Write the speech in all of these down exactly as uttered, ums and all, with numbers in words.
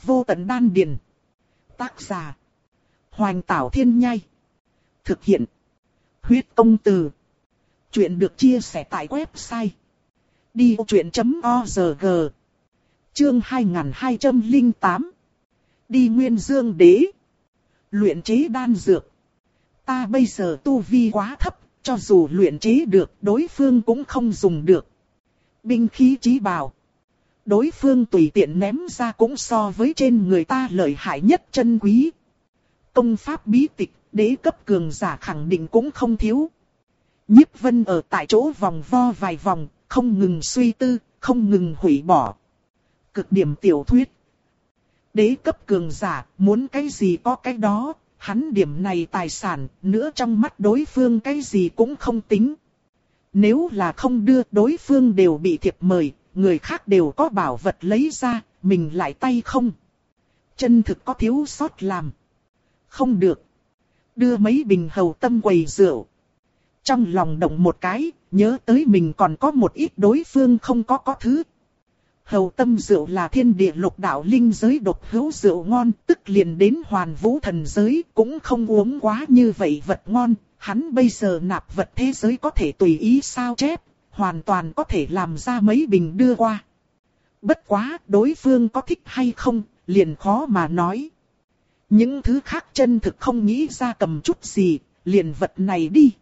Vô tận đan điền. Tác giả. Hoành Tảo Thiên Nhai. Thực hiện. Huyết Công Từ. Chuyện được chia sẻ tại website đi vô chuyện chấm org. Chương hai nghìn hai trăm lẻ tám. Đi Nguyên Dương Đế. Luyện chế đan dược. Ta bây giờ tu vi quá thấp, cho dù luyện chế được, đối phương cũng không dùng được. Binh khí chí bảo. Đối phương tùy tiện ném ra cũng so với trên người ta lợi hại nhất chân quý. Công pháp bí tịch, đế cấp cường giả khẳng định cũng không thiếu. Nhiếp Vân ở tại chỗ vòng vo vài vòng, không ngừng suy tư, không ngừng hủy bỏ. Cực điểm tiểu thuyết. Đế cấp cường giả, muốn cái gì có cái đó, hắn điểm này tài sản, nữa trong mắt đối phương cái gì cũng không tính. Nếu là không đưa, đối phương đều bị thiệp mời, người khác đều có bảo vật lấy ra, mình lại tay không. Chân thực có thiếu sót làm. Không được. Đưa mấy bình hầu tâm quầy rượu. Trong lòng động một cái, nhớ tới mình còn có một ít đối phương không có có thứ. Hầu tâm rượu là thiên địa lục đạo linh giới độc hữu rượu ngon, tức liền đến hoàn vũ thần giới, cũng không uống quá như vậy vật ngon. Hắn bây giờ nạp vật thế giới có thể tùy ý sao chép, hoàn toàn có thể làm ra mấy bình đưa qua. Bất quá, đối phương có thích hay không, liền khó mà nói. Những thứ khác chân thực không nghĩ ra cầm chút gì, liền vật này đi.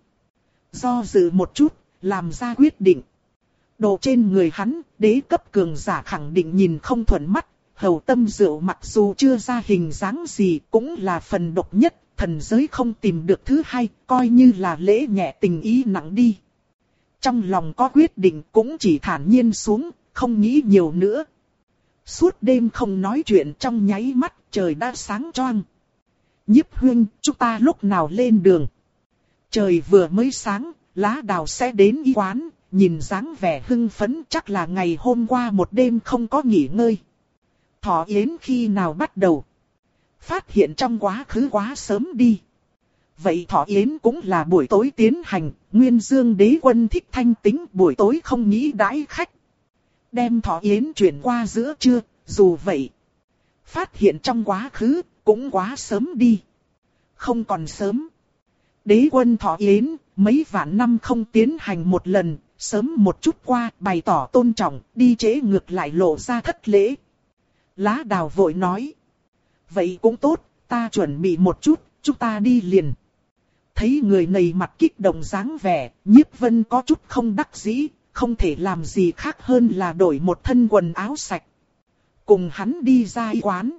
Do dự một chút, làm ra quyết định. Đồ trên người hắn, đế cấp cường giả khẳng định nhìn không thuận mắt. Hầu tâm rượu mặc dù chưa ra hình dáng gì cũng là phần độc nhất. Thần giới không tìm được thứ hai, coi như là lễ nhẹ tình ý nặng đi. Trong lòng có quyết định cũng chỉ thản nhiên xuống, không nghĩ nhiều nữa. Suốt đêm không nói chuyện, trong nháy mắt trời đã sáng choang. Nhiếp huynh, chúng ta lúc nào lên đường? Trời vừa mới sáng, Lá Đào sẽ đến y quán, nhìn dáng vẻ hưng phấn chắc là ngày hôm qua một đêm không có nghỉ ngơi. Thọ yến khi nào bắt đầu? Phát hiện trong quá khứ quá sớm đi. Vậy thọ yến cũng là buổi tối tiến hành, Nguyên Dương Đế quân thích thanh tĩnh, buổi tối không nghĩ đãi khách. Đem thọ yến chuyển qua giữa trưa, dù vậy. Phát hiện trong quá khứ, cũng quá sớm đi. Không còn sớm. Đế quân thọ yến, mấy vạn năm không tiến hành một lần, sớm một chút qua, bày tỏ tôn trọng, đi trễ ngược lại lộ ra thất lễ. Lá Đào vội nói. Vậy cũng tốt, ta chuẩn bị một chút, chúng ta đi liền. Thấy người này mặt kích động dáng vẻ, Nhiếp Vân có chút không đắc dĩ, không thể làm gì khác hơn là đổi một thân quần áo sạch. Cùng hắn đi ra y quán.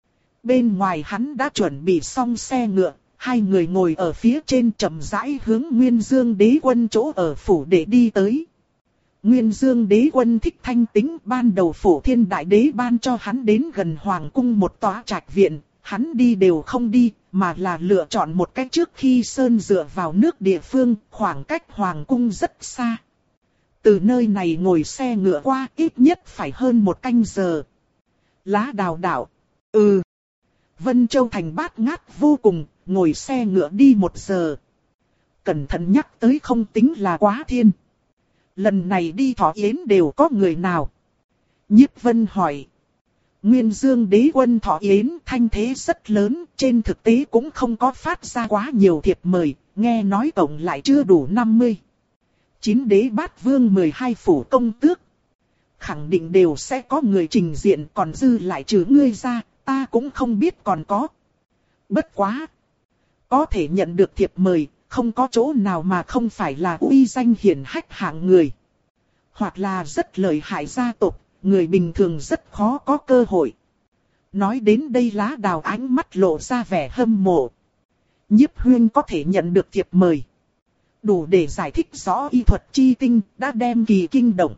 Bên ngoài hắn đã chuẩn bị xong xe ngựa, hai người ngồi ở phía trên chậm rãi hướng Nguyên Dương Đế quân chỗ ở phủ để đi tới. Nguyên Dương Đế quân thích thanh tĩnh, ban đầu Phổ Thiên Đại Đế ban cho hắn đến gần Hoàng cung một tòa trạch viện, hắn đi đều không đi, mà là lựa chọn một cách trước khi sơn dựa vào nước địa phương, khoảng cách Hoàng cung rất xa. Từ nơi này ngồi xe ngựa qua ít nhất phải hơn một canh giờ. Lá Đào đạo. Ừ. Vân Châu thành bát ngát vô cùng, ngồi xe ngựa đi một giờ. Cẩn thận nhắc tới không tính là quá thiên. Lần này đi thọ yến đều có người nào? Nhiếp Vân hỏi. Nguyên Dương Đế quân thọ yến thanh thế rất lớn, trên thực tế cũng không có phát ra quá nhiều thiệp mời, nghe nói tổng lại chưa đủ năm mươi. Chín đế bát vương mười hai phủ công tước. Khẳng định đều sẽ có người trình diện, còn dư lại trừ ngươi ra, ta cũng không biết còn có. Bất quá. Có thể nhận được thiệp mời, không có chỗ nào mà không phải là uy danh hiển hách hạng người. Hoặc là rất lợi hại gia tộc, người bình thường rất khó có cơ hội. Nói đến đây Lá Đào ánh mắt lộ ra vẻ hâm mộ. Nhiếp huynh có thể nhận được thiệp mời. Đủ để giải thích rõ y thuật chi tinh, đã đem kỳ kinh động.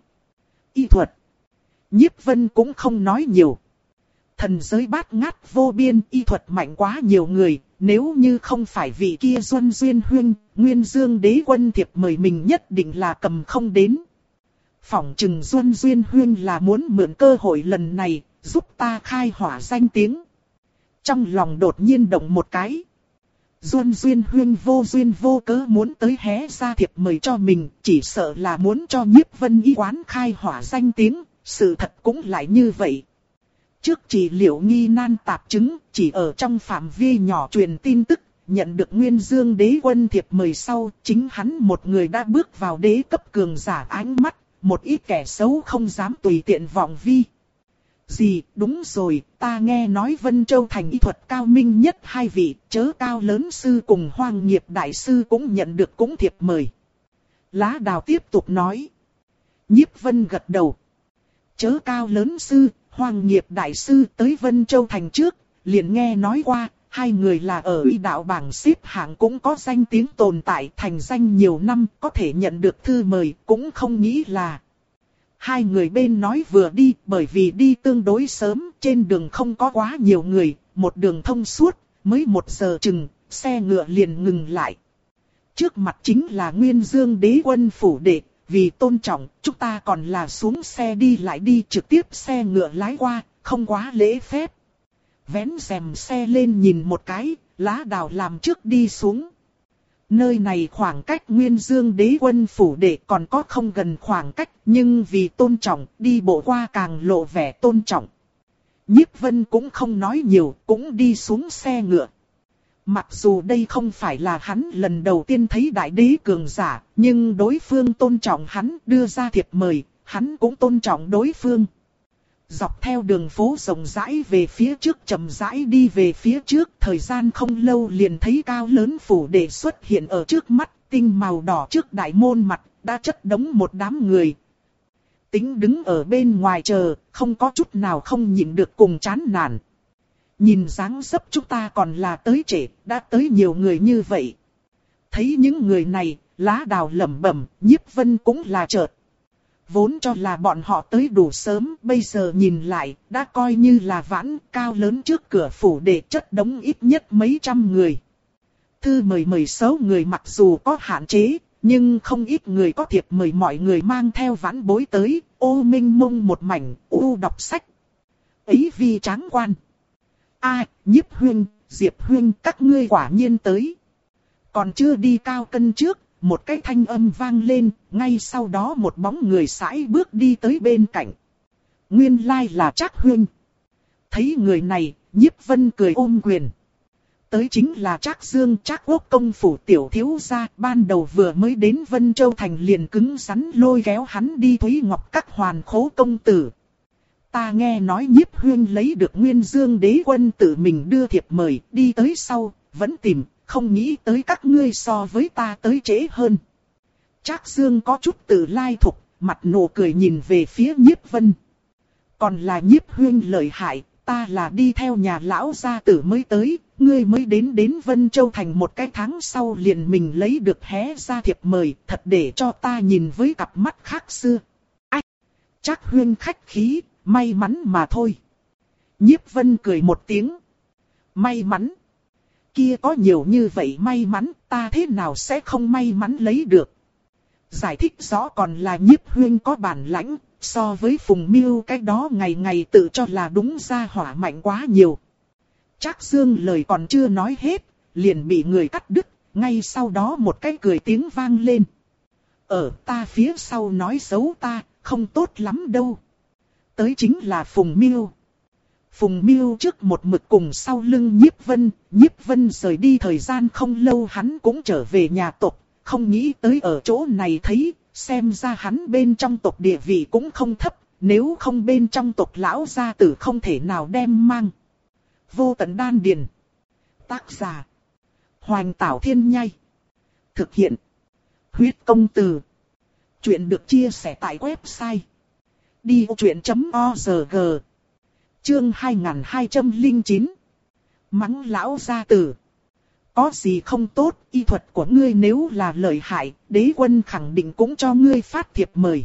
Y thuật. Nhiếp Vân cũng không nói nhiều. Thần giới bát ngát vô biên, y thuật mạnh quá nhiều người. Nếu như không phải vị kia Duân Duyên huynh, Nguyên Dương Đế quân thiệp mời mình nhất định là cầm không đến. Phỏng chừng Duân Duyên huynh là muốn mượn cơ hội lần này, giúp ta khai hỏa danh tiếng. Trong lòng đột nhiên động một cái. Duân Duyên huynh vô duyên vô cớ muốn tới hé ra thiệp mời cho mình, chỉ sợ là muốn cho Nhiếp Vân y quán khai hỏa danh tiếng, sự thật cũng lại như vậy. Trước trị liệu nghi nan tạp chứng, chỉ ở trong phạm vi nhỏ truyền tin tức, nhận được Nguyên Dương đế quân thiệp mời sau, chính hắn một người đã bước vào đế cấp cường giả ánh mắt, một ít kẻ xấu không dám tùy tiện vọng vi. Gì, đúng rồi, ta nghe nói Vân Châu thành y thuật cao minh nhất hai vị, Chớ Cao lớn sư cùng Hoang Nghiệp đại sư cũng nhận được cũng thiệp mời. Lá Đào tiếp tục nói. Nhiếp Vân gật đầu. Chớ Cao lớn sư, Hoang Nghiệp đại sư tới Vân Châu thành trước, liền nghe nói qua, hai người là ở y đạo bảng xếp hạng cũng có danh tiếng tồn tại, thành danh nhiều năm, có thể nhận được thư mời, cũng không nghĩ là. Hai người bên nói vừa đi, bởi vì đi tương đối sớm, trên đường không có quá nhiều người, một đường thông suốt, mới một giờ chừng, xe ngựa liền ngừng lại. Trước mặt chính là Nguyên Dương đế quân phủ đệ, vì tôn trọng, chúng ta còn là xuống xe đi lại đi, trực tiếp xe ngựa lái qua, không quá lễ phép. Vén rèm xe lên nhìn một cái, Lá Đào làm trước đi xuống. Nơi này khoảng cách Nguyên Dương đế quân phủ đệ còn có không gần khoảng cách, nhưng vì tôn trọng, đi bộ qua càng lộ vẻ tôn trọng. Nhiếp Vân cũng không nói nhiều, cũng đi xuống xe ngựa. Mặc dù đây không phải là hắn lần đầu tiên thấy đại đế cường giả, nhưng đối phương tôn trọng hắn, đưa ra thiệp mời, hắn cũng tôn trọng đối phương. Dọc theo đường phố rộng rãi về phía trước, chậm rãi đi về phía trước, thời gian không lâu liền thấy cao lớn phủ đệ xuất hiện ở trước mắt, tinh màu đỏ trước đại môn mặt, đã chất đống một đám người. Tính đứng ở bên ngoài chờ, không có chút nào không nhịn được cùng chán nản. Nhìn dáng dấp chúng ta còn là tới trễ, đã tới nhiều người như vậy. Thấy những người này, Lá Đào lẩm bẩm, Nhiếp Vân cũng là chợt. Vốn cho là bọn họ tới đủ sớm, bây giờ nhìn lại, đã coi như là vãn, cao lớn trước cửa phủ để chất đống ít nhất mấy trăm người. Thư mời mời số người mặc dù có hạn chế, nhưng không ít người có thiệp mời mọi người mang theo vãn bối tới, ô minh mông một mảnh, u đọc sách. Ấy vì tráng quan. A, Nhiếp huynh, Diệp huynh, các ngươi quả nhiên tới. Còn chưa đi cao cân trước, một cái thanh âm vang lên, ngay sau đó một bóng người sải bước đi tới bên cạnh. Nguyên lai là Trác huynh. Thấy người này, Nhiếp Vân cười ôm quyền. Tới chính là Trác Dương, Trác Quốc công phủ tiểu thiếu gia, ban đầu vừa mới đến Vân Châu thành liền cứng rắn lôi kéo hắn đi Thúy Ngọc các hoàn khố công tử. Ta nghe nói Nhiếp huynh lấy được Nguyên Dương đế quân tự mình đưa thiệp mời, đi tới sau, vẫn tìm, không nghĩ tới các ngươi so với ta tới trễ hơn. Trác Dương có chút tự lai thục, mặt nụ cười nhìn về phía Nhiếp Vân. Còn là Nhiếp huynh lợi hại, ta là đi theo nhà lão gia tử mới tới, ngươi mới đến đến Vân Châu thành một cái tháng sau liền mình lấy được hé ra thiệp mời, thật để cho ta nhìn với cặp mắt khác xưa. Ách! Trác huynh khách khí, may mắn mà thôi. Nhiếp Vân cười một tiếng. May mắn? Kia có nhiều như vậy may mắn, ta thế nào sẽ không may mắn lấy được? Giải thích rõ còn là Nhiếp huynh có bản lãnh, so với Phùng Miêu cái đó ngày ngày tự cho là đúng ra hỏa mạnh quá nhiều. Trác Dương lời còn chưa nói hết, liền bị người cắt đứt, ngay sau đó một cái cười tiếng vang lên. Ở ta phía sau nói xấu ta, không tốt lắm đâu. Tới chính là Phùng Miêu. Phùng Miêu trước một mực cùng sau lưng Nhiếp Vân, Nhiếp Vân rời đi thời gian không lâu hắn cũng trở về nhà tộc, không nghĩ tới ở chỗ này thấy, xem ra hắn bên trong tộc địa vị cũng không thấp, nếu không bên trong tộc lão gia tử không thể nào đem mang. Vô Tận Đan Điền. Tác giả: Hoành Tảo Thiên Nhai. Thực hiện: Huyết Công Từ. Chuyện được chia sẻ tại website đi vô chuyện chấm org. Chương hai nghìn hai trăm lẻ chín. Mắng lão gia tử. Có gì không tốt, y thuật của ngươi nếu là lợi hại, đế quân khẳng định cũng cho ngươi phát thiệp mời.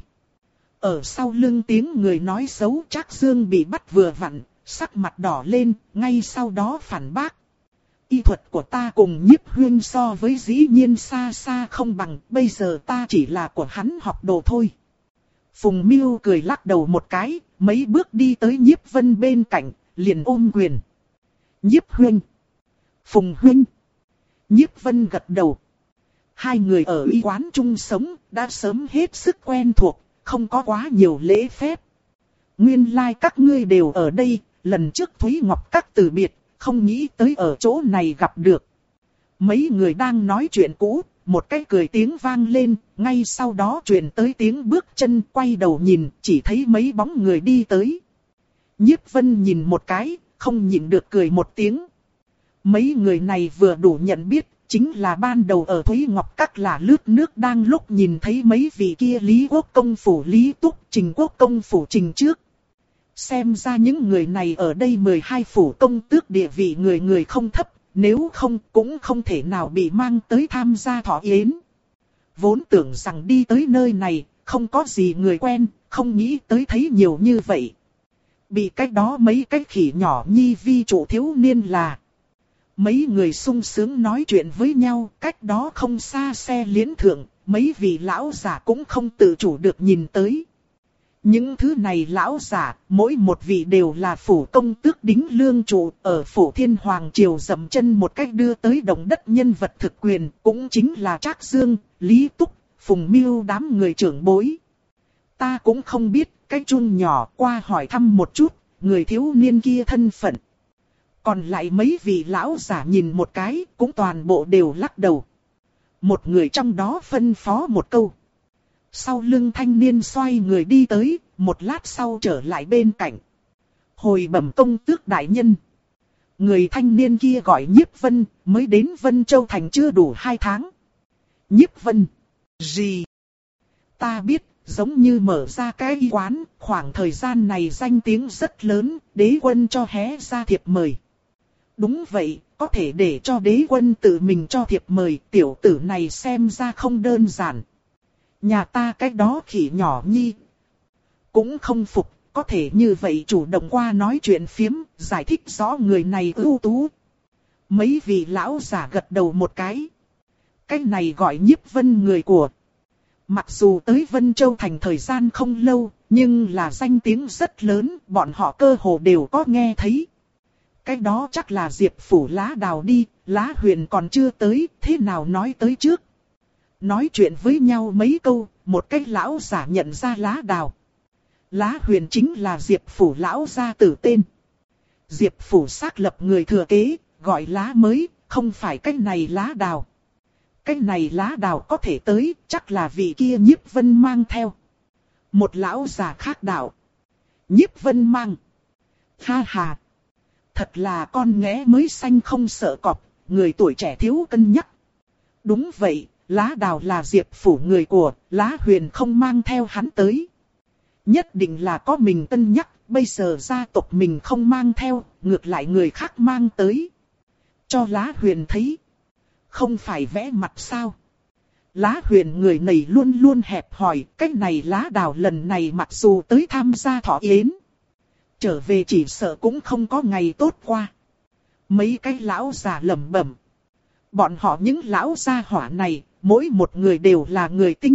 Ở sau lưng tiếng người nói xấu, Trác Dương bị bắt vừa vặn, sắc mặt đỏ lên, ngay sau đó phản bác. Y thuật của ta cùng Nhiếp huynh so với dĩ nhiên xa xa không bằng, bây giờ ta chỉ là của hắn học đồ thôi. Phùng Miêu cười lắc đầu một cái, mấy bước đi tới Nhiếp Vân bên cạnh, liền ôm quyền. Nhiếp huynh. Phùng huynh. Nhiếp Vân gật đầu. Hai người ở y quán chung sống, đã sớm hết sức quen thuộc, không có quá nhiều lễ phép. Nguyên lai like các ngươi đều ở đây, lần trước Thúy Ngọc Các từ biệt, không nghĩ tới ở chỗ này gặp được. Mấy người đang nói chuyện cũ, một cái cười tiếng vang lên, ngay sau đó truyền tới tiếng bước chân, quay đầu nhìn, chỉ thấy mấy bóng người đi tới. Nhiếp Vân nhìn một cái, không nhịn được cười một tiếng. Mấy người này vừa đủ nhận biết, chính là ban đầu ở Thúy Ngọc Các là lướt nước đang lúc nhìn thấy mấy vị kia Lý Quốc Công phủ Lý Túc, Trình Quốc Công phủ Trình trước. Xem ra những người này ở đây mười hai phủ công tước địa vị người người không thấp, nếu không cũng không thể nào bị mang tới tham gia thọ yến. Vốn tưởng rằng đi tới nơi này, không có gì người quen, không nghĩ tới thấy nhiều như vậy. Bị cách đó mấy cái khỉ nhỏ nhi vi chủ thiếu niên là. Mấy người sung sướng nói chuyện với nhau, cách đó không xa xe liễn thượng, mấy vị lão giả cũng không tự chủ được nhìn tới. Những thứ này lão giả, mỗi một vị đều là phủ công tước đính lương trụ, ở phủ Thiên Hoàng Triều dậm chân một cách đưa tới động đất nhân vật thực quyền, cũng chính là Trác Dương, Lý Túc, Phùng Mưu đám người trưởng bối. Ta cũng không biết, cái chun nhỏ qua hỏi thăm một chút, người thiếu niên kia thân phận. Còn lại mấy vị lão giả nhìn một cái, cũng toàn bộ đều lắc đầu. Một người trong đó phân phó một câu. Sau lưng thanh niên xoay người đi tới, một lát sau trở lại bên cạnh. Hồi bẩm công tước đại nhân. Người thanh niên kia gọi Nhiếp Vân, mới đến Vân Châu Thành chưa đủ hai tháng. Nhiếp Vân. Gì? Ta biết, giống như mở ra cái y quán, khoảng thời gian này danh tiếng rất lớn, đế quân cho hé ra thiệp mời. Đúng vậy, có thể để cho đế quân tự mình cho thiệp mời, tiểu tử này xem ra không đơn giản. Nhà ta cách đó khỉ nhỏ nhi. Cũng không phục, có thể như vậy chủ động qua nói chuyện phiếm, giải thích rõ người này ưu tú. Mấy vị lão giả gật đầu một cái. Cái này gọi Nhiếp Vân người của. Mặc dù tới Vân Châu Thành thời gian không lâu, nhưng là danh tiếng rất lớn, bọn họ cơ hồ đều có nghe thấy. Cái đó chắc là Diệp phủ Lá Đào đi, Lá Huyền còn chưa tới, thế nào nói tới trước. Nói chuyện với nhau mấy câu, một cái lão giả nhận ra Lá Đào. Lá Huyền chính là Diệp phủ lão gia tử tên. Diệp phủ xác lập người thừa kế, gọi Lá mới, không phải cái này Lá Đào. Cái này Lá Đào có thể tới, chắc là vị kia Nhiếp Vân mang theo. Một lão già khác đạo. Nhiếp Vân mang. Ha ha. Thật là con nghé mới xanh không sợ cọp, người tuổi trẻ thiếu cân nhắc. Đúng vậy, Lá Đào là Diệp phủ người của, Lá Huyền không mang theo hắn tới. Nhất định là có mình cân nhắc, bây giờ gia tộc mình không mang theo, ngược lại người khác mang tới. Cho Lá Huyền thấy. Không phải vẽ mặt sao? Lá Huyền người này luôn luôn hẹp hòi, cái này Lá Đào lần này mặc dù tới tham gia thọ yến. Trở về chỉ sợ cũng không có ngày tốt qua. Mấy cái lão già lẩm bẩm. Bọn họ những lão gia hỏa này, mỗi một người đều là người tinh.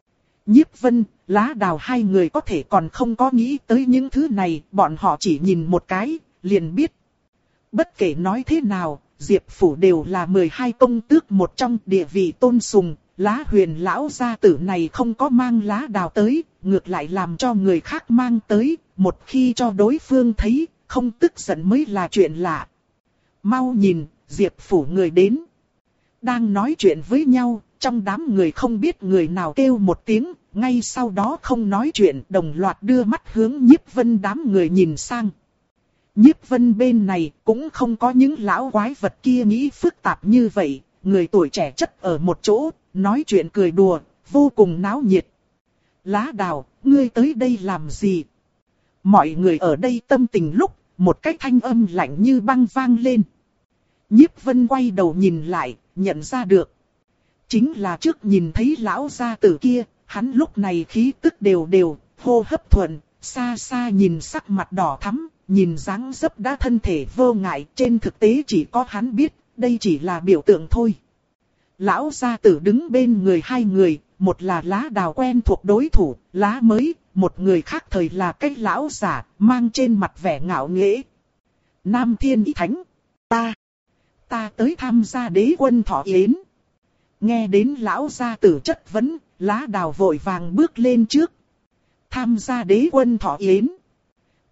Nhiếp Vân, Lá Đào hai người có thể còn không có nghĩ tới những thứ này, bọn họ chỉ nhìn một cái, liền biết. Bất kể nói thế nào, Diệp phủ đều là mười hai công tước một trong địa vị tôn sùng, Lá Huyền lão gia tử này không có mang Lá Đào tới, ngược lại làm cho người khác mang tới, một khi cho đối phương thấy, không tức giận mới là chuyện lạ. Mau nhìn, Diệp phủ người đến. Đang nói chuyện với nhau, trong đám người không biết người nào kêu một tiếng, ngay sau đó không nói chuyện, đồng loạt đưa mắt hướng Nhiếp Vân đám người nhìn sang. Nhiếp Vân bên này cũng không có những lão quái vật kia nghĩ phức tạp như vậy, người tuổi trẻ chất ở một chỗ, nói chuyện cười đùa, vô cùng náo nhiệt. Lá Đào, ngươi tới đây làm gì? Mọi người ở đây tâm tình lúc, một cái thanh âm lạnh như băng vang lên. Nhiếp Vân quay đầu nhìn lại, nhận ra được. Chính là trước nhìn thấy lão gia tử kia, hắn lúc này khí tức đều đều, hô hấp thuận, xa xa nhìn sắc mặt đỏ thắm, nhìn dáng dấp đã thân thể vô ngại, trên thực tế chỉ có hắn biết, đây chỉ là biểu tượng thôi. Lão gia tử đứng bên người hai người, một là Lá Đào quen thuộc đối thủ, Lá mới, một người khác thời là cái lão giả, mang trên mặt vẻ ngạo nghễ. Nam Thiên Ý Thánh, ta, ta tới tham gia đế quân thọ yến. Nghe đến lão gia tử chất vấn, Lá Đào vội vàng bước lên trước. Tham gia đế quân thọ yến.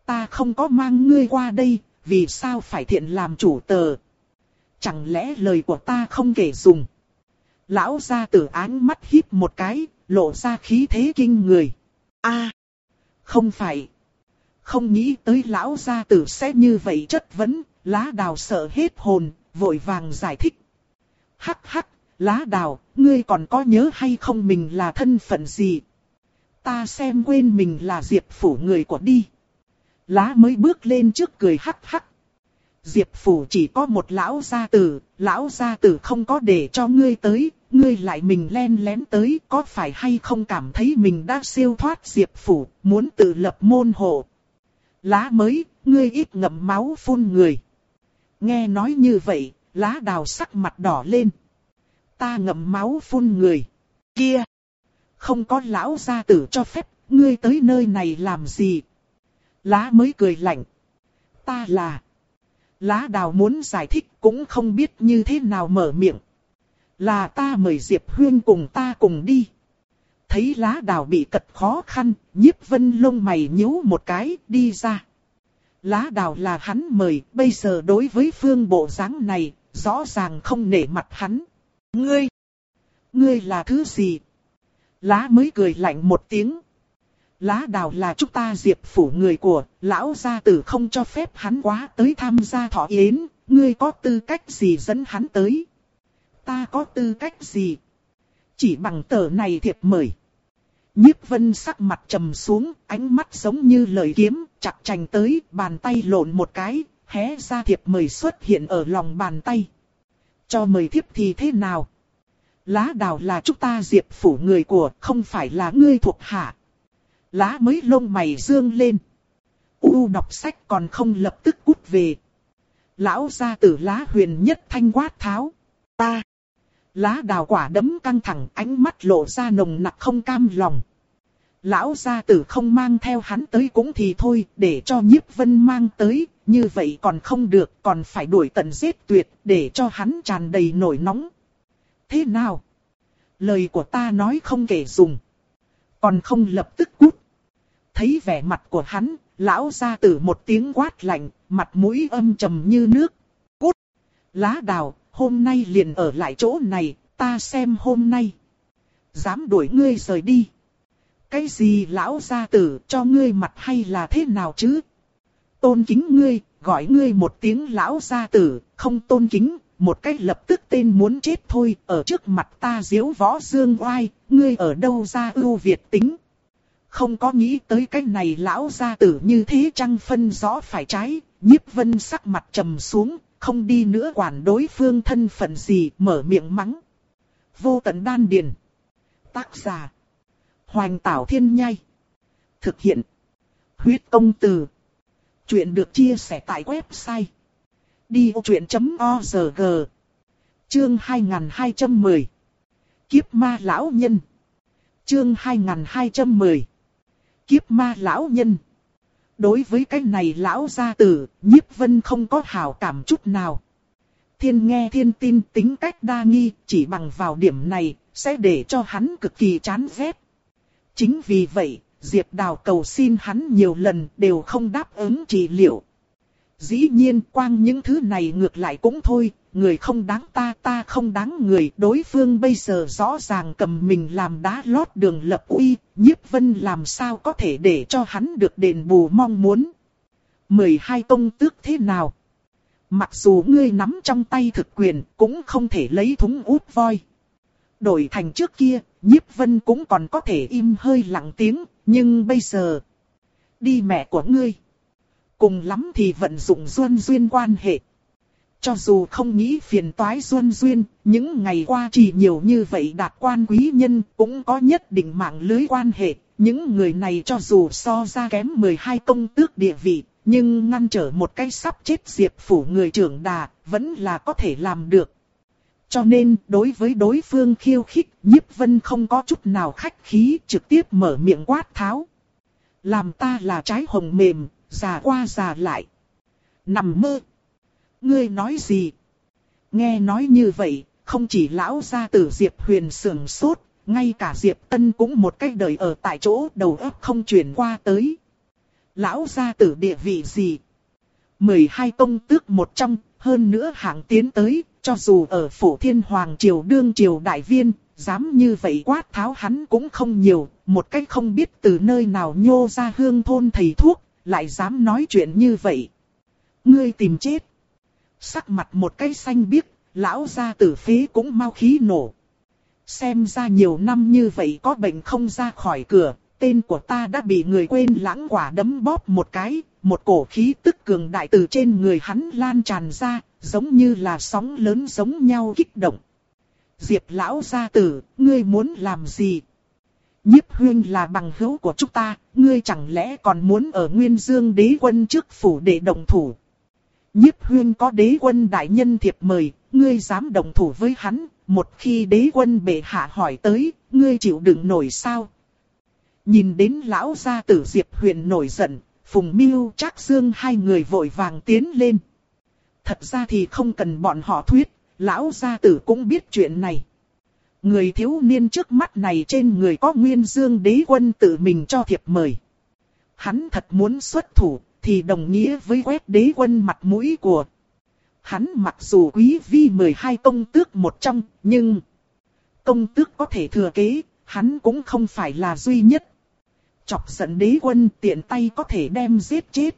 Ta không có mang ngươi qua đây, vì sao phải thiện làm chủ tờ? Chẳng lẽ lời của ta không kể dùng? Lão gia tử áng mắt híp một cái, lộ ra khí thế kinh người. A, không phải. Không nghĩ tới lão gia tử sẽ như vậy chất vấn, Lá Đào sợ hết hồn, vội vàng giải thích. Hắc hắc, Lá Đào, ngươi còn có nhớ hay không mình là thân phận gì? Ta xem quên mình là Diệp phủ người của đi. Lá mới bước lên trước cười hắc hắc. Diệp phủ chỉ có một lão gia tử, lão gia tử không có để cho ngươi tới, ngươi lại mình len lén tới, có phải hay không cảm thấy mình đã siêu thoát Diệp phủ, muốn tự lập môn hộ. Lá mới, ngươi ít ngậm máu phun người. Nghe nói như vậy, Lá Đào sắc mặt đỏ lên. Ta ngậm máu phun người. Kia! Không có lão gia tử cho phép, ngươi tới nơi này làm gì? Lá mới cười lạnh. Ta là... Lá Đào muốn giải thích cũng không biết như thế nào mở miệng. Là ta mời Diệp Huyên cùng ta cùng đi. Thấy Lá Đào bị cật khó khăn, Nhiếp Vân lông mày nhíu một cái, đi ra. Lá Đào là hắn mời, bây giờ đối với Phương bộ dáng này, rõ ràng không nể mặt hắn. Ngươi! Ngươi là thứ gì? Lá mới cười lạnh một tiếng. Lá Đào là chúng ta Diệp phủ người của, lão gia tử không cho phép hắn quá tới tham gia thọ yến, ngươi có tư cách gì dẫn hắn tới? Ta có tư cách gì? Chỉ bằng tờ này thiệp mời. Nhiếp Vân sắc mặt trầm xuống, ánh mắt giống như lời kiếm, chặt chành tới, bàn tay lộn một cái, hé ra thiệp mời xuất hiện ở lòng bàn tay. Cho mời thiếp thì thế nào? Lá Đào là chúng ta Diệp phủ người của, không phải là ngươi thuộc hạ. Lá mới lông mày dương lên. U đọc sách còn không lập tức cút về. Lão gia tử Lá Huyền nhất thanh quát tháo. Ta. Lá Đào quả đấm căng thẳng, ánh mắt lộ ra nồng nặc không cam lòng. Lão gia tử không mang theo hắn tới cũng thì thôi, để cho Nhiếp Vân mang tới, như vậy còn không được, còn phải đuổi tận giết tuyệt, để cho hắn tràn đầy nổi nóng. Thế nào? Lời của ta nói không kể dùng. Còn không lập tức cút. Thấy vẻ mặt của hắn, lão gia tử một tiếng quát lạnh, mặt mũi âm trầm như nước. Cút! Lá Đào, hôm nay liền ở lại chỗ này, ta xem hôm nay. Dám đuổi ngươi rời đi. Cái gì lão gia tử, cho ngươi mặt hay là thế nào chứ? Tôn kính ngươi, gọi ngươi một tiếng lão gia tử, không tôn kính, một cách lập tức tên muốn chết thôi, ở trước mặt ta diếu võ dương oai, ngươi ở đâu ra ưu việt tính? Không có nghĩ tới cái này lão gia tử như thế chăng phân rõ phải trái, Nhiếp Vân sắc mặt trầm xuống, không đi nữa quản đối phương thân phận gì, mở miệng mắng. Vô tận đan điền. Tác giả. Hoành Tảo Thiên Nhai. Thực hiện. Huyết Công Từ. Chuyện được chia sẻ tại website. đi ô chuyện chấm org. Chương hai nghìn hai trăm mười. Kiếp ma lão nhân. Chương hai nghìn hai trăm mười. Kiếp ma lão nhân. Đối với cái này lão gia tử, Nhiếp Vân không có hảo cảm chút nào. Thiên nghe thiên tin tính cách đa nghi, chỉ bằng vào điểm này, sẽ để cho hắn cực kỳ chán ghét. Chính vì vậy, Diệp Đào cầu xin hắn nhiều lần đều không đáp ứng trị liệu. Dĩ nhiên quang những thứ này ngược lại cũng thôi, người không đáng ta ta không đáng người. Đối phương bây giờ rõ ràng cầm mình làm đá lót đường lập uy, Nhiếp Vân làm sao có thể để cho hắn được đền bù mong muốn. mười hai công tước thế nào? Mặc dù ngươi nắm trong tay thực quyền cũng không thể lấy thúng út voi. Đổi thành trước kia, Nhiếp Vân cũng còn có thể im hơi lặng tiếng, nhưng bây giờ... Đi mẹ của ngươi! Cùng lắm thì vận dụng duân duyên quan hệ. Cho dù không nghĩ phiền toái duân duyên, những ngày qua chỉ nhiều như vậy đạt quan quý nhân cũng có nhất định mạng lưới quan hệ. Những người này cho dù so ra kém mười hai công tước địa vị, nhưng ngăn trở một cái sắp chết Diệp phủ người trưởng đà, vẫn là có thể làm được. Cho nên, đối với đối phương khiêu khích, Nhiếp Vân không có chút nào khách khí, trực tiếp mở miệng quát tháo. Làm ta là trái hồng mềm, già qua già lại. Nằm mơ. Ngươi nói gì? Nghe nói như vậy, không chỉ lão gia tử Diệp Huyền sườn sốt, ngay cả Diệp Tân cũng một cách đời ở tại chỗ đầu óc không chuyển qua tới. Lão gia tử địa vị gì? mười hai công tước một trong, hơn nữa hạng tiến tới, cho dù ở Phổ Thiên Hoàng Triều đương triều đại viên, dám như vậy quát tháo hắn cũng không nhiều, một cách không biết từ nơi nào nhô ra hương thôn thầy thuốc, lại dám nói chuyện như vậy. Ngươi tìm chết. Sắc mặt một cái xanh biếc, lão gia tử phế cũng mau khí nổ. Xem ra nhiều năm như vậy có bệnh không ra khỏi cửa, tên của ta đã bị người quên lãng, quả đấm bóp một cái, một cổ khí tức cường đại từ trên người hắn lan tràn ra, giống như là sóng lớn giống nhau kích động. Diệp lão gia tử, ngươi muốn làm gì? Nhiếp Huyên là bằng hữu của chúng ta, ngươi chẳng lẽ còn muốn ở Nguyên Dương đế quân trước phủ để động thủ? Nhiếp Huyên có đế quân đại nhân thiệp mời, ngươi dám động thủ với hắn, một khi đế quân bệ hạ hỏi tới, ngươi chịu đựng nổi sao? Nhìn đến lão gia tử Diệp Huyền nổi giận, Phùng Miêu Trác Dương hai người vội vàng tiến lên. Thật ra thì không cần bọn họ thuyết, lão gia tử cũng biết chuyện này. Người thiếu niên trước mắt này trên người có Nguyên Dương đế quân tự mình cho thiệp mời. Hắn thật muốn xuất thủ, thì đồng nghĩa với quét đế quân mặt mũi của. Hắn mặc dù quý vi mười hai công tước một trong, nhưng công tước có thể thừa kế, hắn cũng không phải là duy nhất. Chọc giận đế quân tiện tay có thể đem giết chết.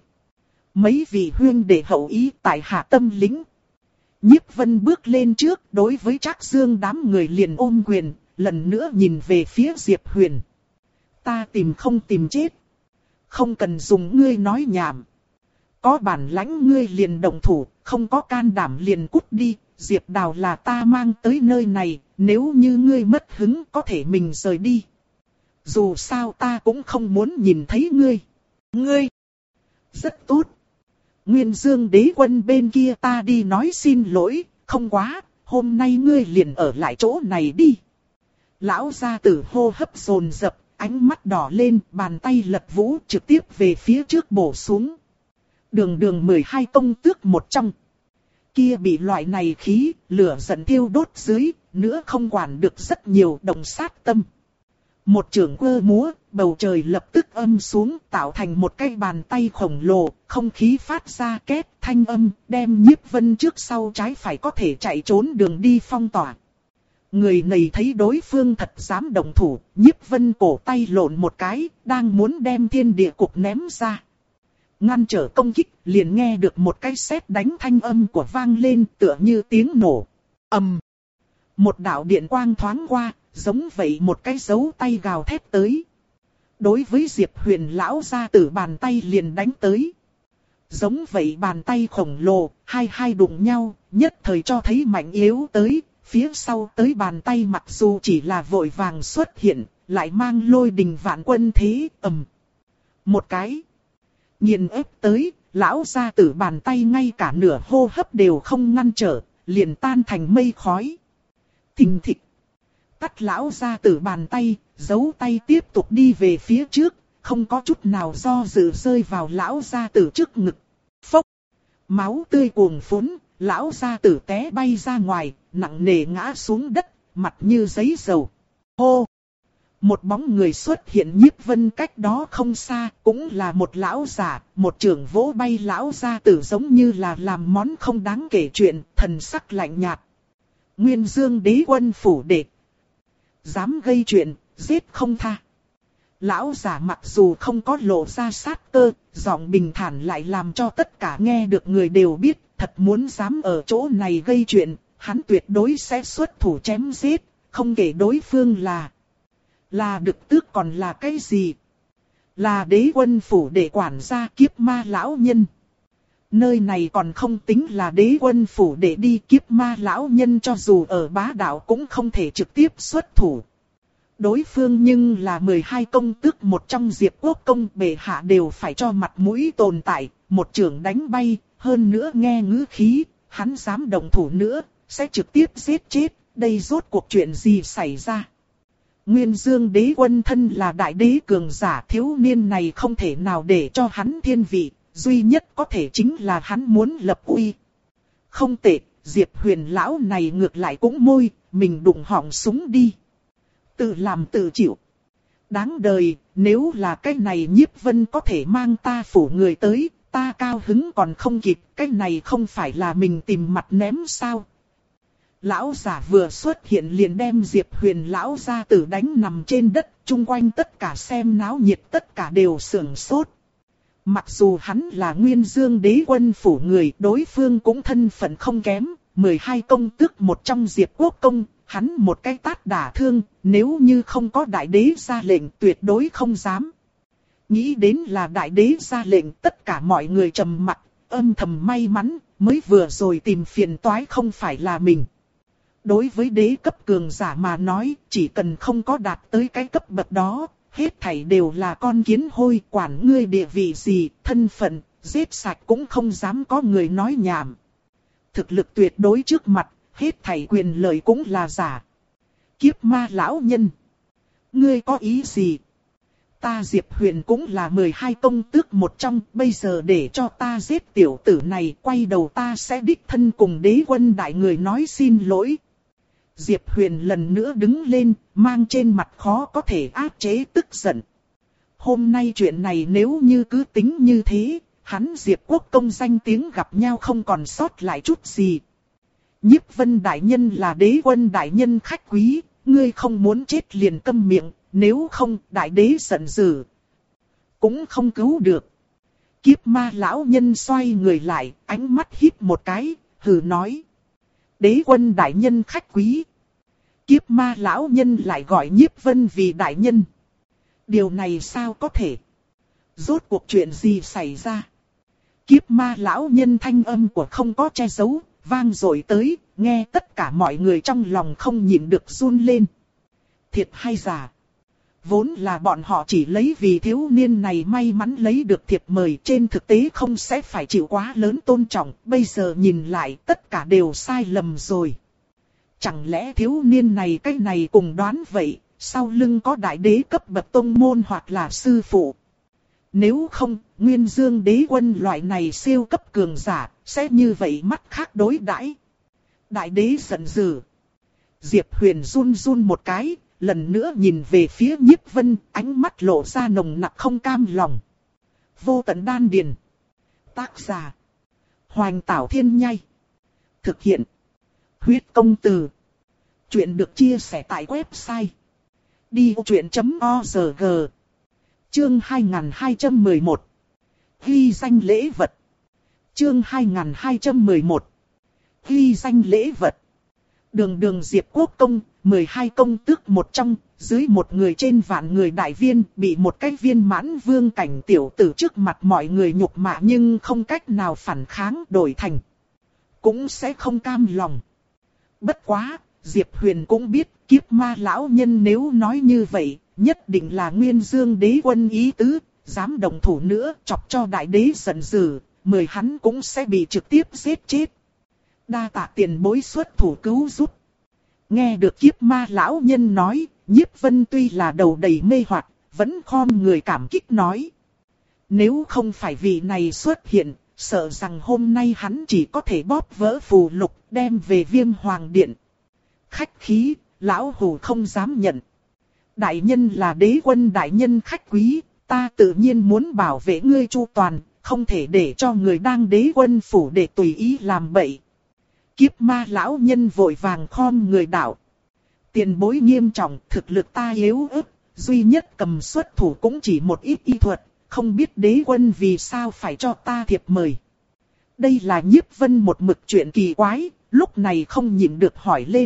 Mấy vị huyên đệ hậu ý tại hạ tâm lĩnh. Nhiếp Vân bước lên trước đối với Trác Dương đám người liền ôm quyền, lần nữa nhìn về phía Diệp Huyền. Ta tìm không tìm chết. Không cần dùng ngươi nói nhảm. Có bản lãnh ngươi liền động thủ, không có can đảm liền cút đi. Diệp Đào là ta mang tới nơi này, nếu như ngươi mất hứng có thể mình rời đi. Dù sao ta cũng không muốn nhìn thấy ngươi. Ngươi! Rất tốt. Nguyên Dương đế quân bên kia ta đi nói xin lỗi, không quá, hôm nay ngươi liền ở lại chỗ này đi. Lão gia tử hô hấp dồn dập, ánh mắt đỏ lên, bàn tay lật vũ trực tiếp về phía trước bổ xuống. Đường đường mười hai công tước một trong. Kia bị loại này khí, lửa giận thiêu đốt dưới, nữa không quản được rất nhiều đồng sát tâm. Một chưởng quơ múa, bầu trời lập tức âm xuống tạo thành một cái bàn tay khổng lồ, không khí phát ra két thanh âm, đem Nhiếp Vân trước sau trái phải có thể chạy trốn đường đi phong tỏa. Người này thấy đối phương thật dám động thủ, Nhiếp Vân cổ tay lộn một cái, đang muốn đem thiên địa cục ném ra. Ngăn trở công kích, liền nghe được một cái sét đánh thanh âm của vang lên tựa như tiếng nổ. Ầm. Một đạo điện quang thoáng qua, giống vậy một cái dấu tay gào thét tới. Đối với Diệp Huyền lão gia tử bàn tay liền đánh tới. Giống vậy bàn tay khổng lồ, hai hai đụng nhau, nhất thời cho thấy mạnh yếu tới. Phía sau tới bàn tay mặc dù chỉ là vội vàng xuất hiện, lại mang lôi đình vạn quân thế, ầm. Một cái. Nghiền ép tới, lão gia tử bàn tay ngay cả nửa hô hấp đều không ngăn trở, liền tan thành mây khói. Thình thịch. Tắt lão gia tử bàn tay, giấu tay tiếp tục đi về phía trước, không có chút nào do dự rơi vào lão gia tử trước ngực. Phốc. Máu tươi cuồn phún, lão gia tử té bay ra ngoài, nặng nề ngã xuống đất, mặt như giấy dầu. Hô. Một bóng người xuất hiện Nhiếp Vân cách đó không xa, cũng là một lão giả, một trưởng vỗ bay lão gia tử giống như là làm món không đáng kể chuyện, thần sắc lạnh nhạt. Nguyên Dương đế quân phủ đệ. Dám gây chuyện, giết không tha. Lão giả mặc dù không có lộ ra sát cơ, giọng bình thản lại làm cho tất cả nghe được người đều biết, thật muốn dám ở chỗ này gây chuyện, hắn tuyệt đối sẽ xuất thủ chém giết, không kể đối phương là là Đực Tước còn là cái gì. Là đế quân phủ để quản gia Kiếp Ma lão nhân. Nơi này còn không tính là đế quân phủ để đi, Kiếp Ma lão nhân cho dù ở bá đạo cũng không thể trực tiếp xuất thủ. Đối phương nhưng là mười hai công tước một trong Diệp Quốc công, bệ hạ đều phải cho mặt mũi tồn tại, một trưởng đánh bay, hơn nữa nghe ngữ khí, hắn dám động thủ nữa, sẽ trực tiếp giết chết, đây rốt cuộc chuyện gì xảy ra. Nguyên Dương đế quân thân là đại đế cường giả, thiếu niên này không thể nào để cho hắn thiên vị, duy nhất có thể chính là hắn muốn lập uy. Không tệ, Diệp Huyền lão này ngược lại cũng môi, mình đụng họng súng đi. Tự làm tự chịu. Đáng đời, nếu là cái này Nhiếp Vân có thể mang ta phủ người tới, ta cao hứng còn không kịp, cái này không phải là mình tìm mặt ném sao? Lão giả vừa xuất hiện liền đem Diệp Huyền lão gia tử đánh nằm trên đất, chung quanh tất cả xem náo nhiệt tất cả đều sưởng sốt. Mặc dù hắn là Nguyên Dương Đế Quân phủ người, đối phương cũng thân phận không kém, mười hai công tước một trong Diệp Quốc công, hắn một cái tát đả thương, nếu như không có đại đế ra lệnh tuyệt đối không dám. Nghĩ đến là đại đế ra lệnh, tất cả mọi người trầm mặc, âm thầm may mắn, mới vừa rồi tìm phiền toái không phải là mình. Đối với đế cấp cường giả mà nói, chỉ cần không có đạt tới cái cấp bậc đó, hết thảy đều là con kiến hôi, quản ngươi địa vị gì, thân phận, giết sạch cũng không dám có người nói nhảm. Thực lực tuyệt đối trước mặt, hết thảy quyền lợi cũng là giả. Kiếp ma lão nhân, ngươi có ý gì? Ta Diệp Huyền cũng là mười hai công tước một trong, bây giờ để cho ta giết tiểu tử này, quay đầu ta sẽ đích thân cùng đế quân đại người nói xin lỗi. Diệp Huyền lần nữa đứng lên, mang trên mặt khó có thể áp chế tức giận. Hôm nay chuyện này nếu như cứ tính như thế, hắn Diệp Quốc công danh tiếng gặp nhau không còn sót lại chút gì. Nhiếp Vân đại nhân là đế quân đại nhân khách quý, ngươi không muốn chết liền câm miệng, nếu không đại đế giận dữ, cũng không cứu được. Kiếp ma lão nhân xoay người lại, ánh mắt híp một cái, hừ nói. Đế quân đại nhân khách quý. Kiếp ma lão nhân lại gọi Nhiếp Vân vì đại nhân. Điều này sao có thể? Rốt cuộc chuyện gì xảy ra? Kiếp ma lão nhân thanh âm của không có che giấu, vang dội tới, nghe tất cả mọi người trong lòng không nhịn được run lên. Thiệt hay giả? Vốn là bọn họ chỉ lấy vì thiếu niên này may mắn lấy được thiệp mời, trên thực tế không sẽ phải chịu quá lớn tôn trọng, bây giờ nhìn lại tất cả đều sai lầm rồi. Chẳng lẽ thiếu niên này cái này cùng đoán vậy, sau lưng có đại đế cấp bậc tông môn hoặc là sư phụ? Nếu không, Nguyên Dương Đế Quân loại này siêu cấp cường giả, sẽ như vậy mắt khác đối đãi. Đại đế giận dữ. Diệp Huyền run run một cái, lần nữa nhìn về phía Nhiếp Vân, ánh mắt lộ ra nồng nặc không cam lòng. Vô tận đan điền. Tác giả: Hoành Tảo Thiên Nhai. Thực hiện: Huyết Công Từ. Chuyện được chia sẻ tại website đi ô chuyện chấm org. Chương hai nghìn hai trăm mười một. Ghi danh lễ vật. Chương hai nghìn hai trăm mười một. Ghi danh lễ vật. Đường đường Diệp Quốc công, mười hai công tước một trong, dưới một người trên vạn người đại viên, bị một cái viên mãn vương cảnh tiểu tử trước mặt mọi người nhục mạ nhưng không cách nào phản kháng, đổi thành cũng sẽ không cam lòng. Bất quá, Diệp Huyền cũng biết, kiếp ma lão nhân nếu nói như vậy, nhất định là Nguyên Dương Đế Quân ý tứ, dám động thủ nữa, chọc cho đại đế giận dữ, mời hắn cũng sẽ bị trực tiếp giết chết. Đa tạ tiền bối xuất thủ cứu giúp. Nghe được kiếp ma lão nhân nói, Nhiếp Vân tuy là đầu đầy mê hoặc, vẫn khom người cảm kích nói. Nếu không phải vị này xuất hiện, sợ rằng hôm nay hắn chỉ có thể bóp vỡ phù lục, đem về Viêm Hoàng Điện. Khách khí, lão hủ không dám nhận. Đại nhân là đế quân đại nhân khách quý, ta tự nhiên muốn bảo vệ ngươi chu toàn, không thể để cho người đang đế quân phủ để tùy ý làm bậy. Kiếp ma lão nhân vội vàng khom người đạo. Tiền bối nghiêm trọng, thực lực ta yếu ớt, duy nhất cầm xuất thủ cũng chỉ một ít y thuật, không biết đế quân vì sao phải cho ta thiệp mời. Đây là Nhiếp Vân một mực chuyện kỳ quái, lúc này không nhịn được hỏi lên.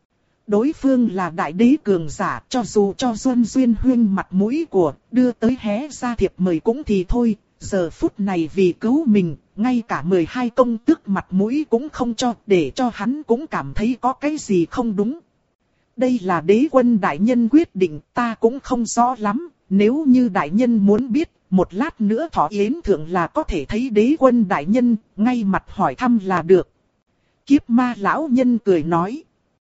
Đối phương là đại đế cường giả, cho dù cho Duân Duyên Huyên mặt mũi của, đưa tới hé ra thiệp mời cũng thì thôi, giờ phút này vì cứu mình, ngay cả mười hai công tước mặt mũi cũng không cho, để cho hắn cũng cảm thấy có cái gì không đúng. Đây là đế quân đại nhân quyết định, ta cũng không rõ lắm, nếu như đại nhân muốn biết, một lát nữa Thọ Yến Thượng là có thể thấy đế quân đại nhân, ngay mặt hỏi thăm là được. Kiếp ma lão nhân cười nói.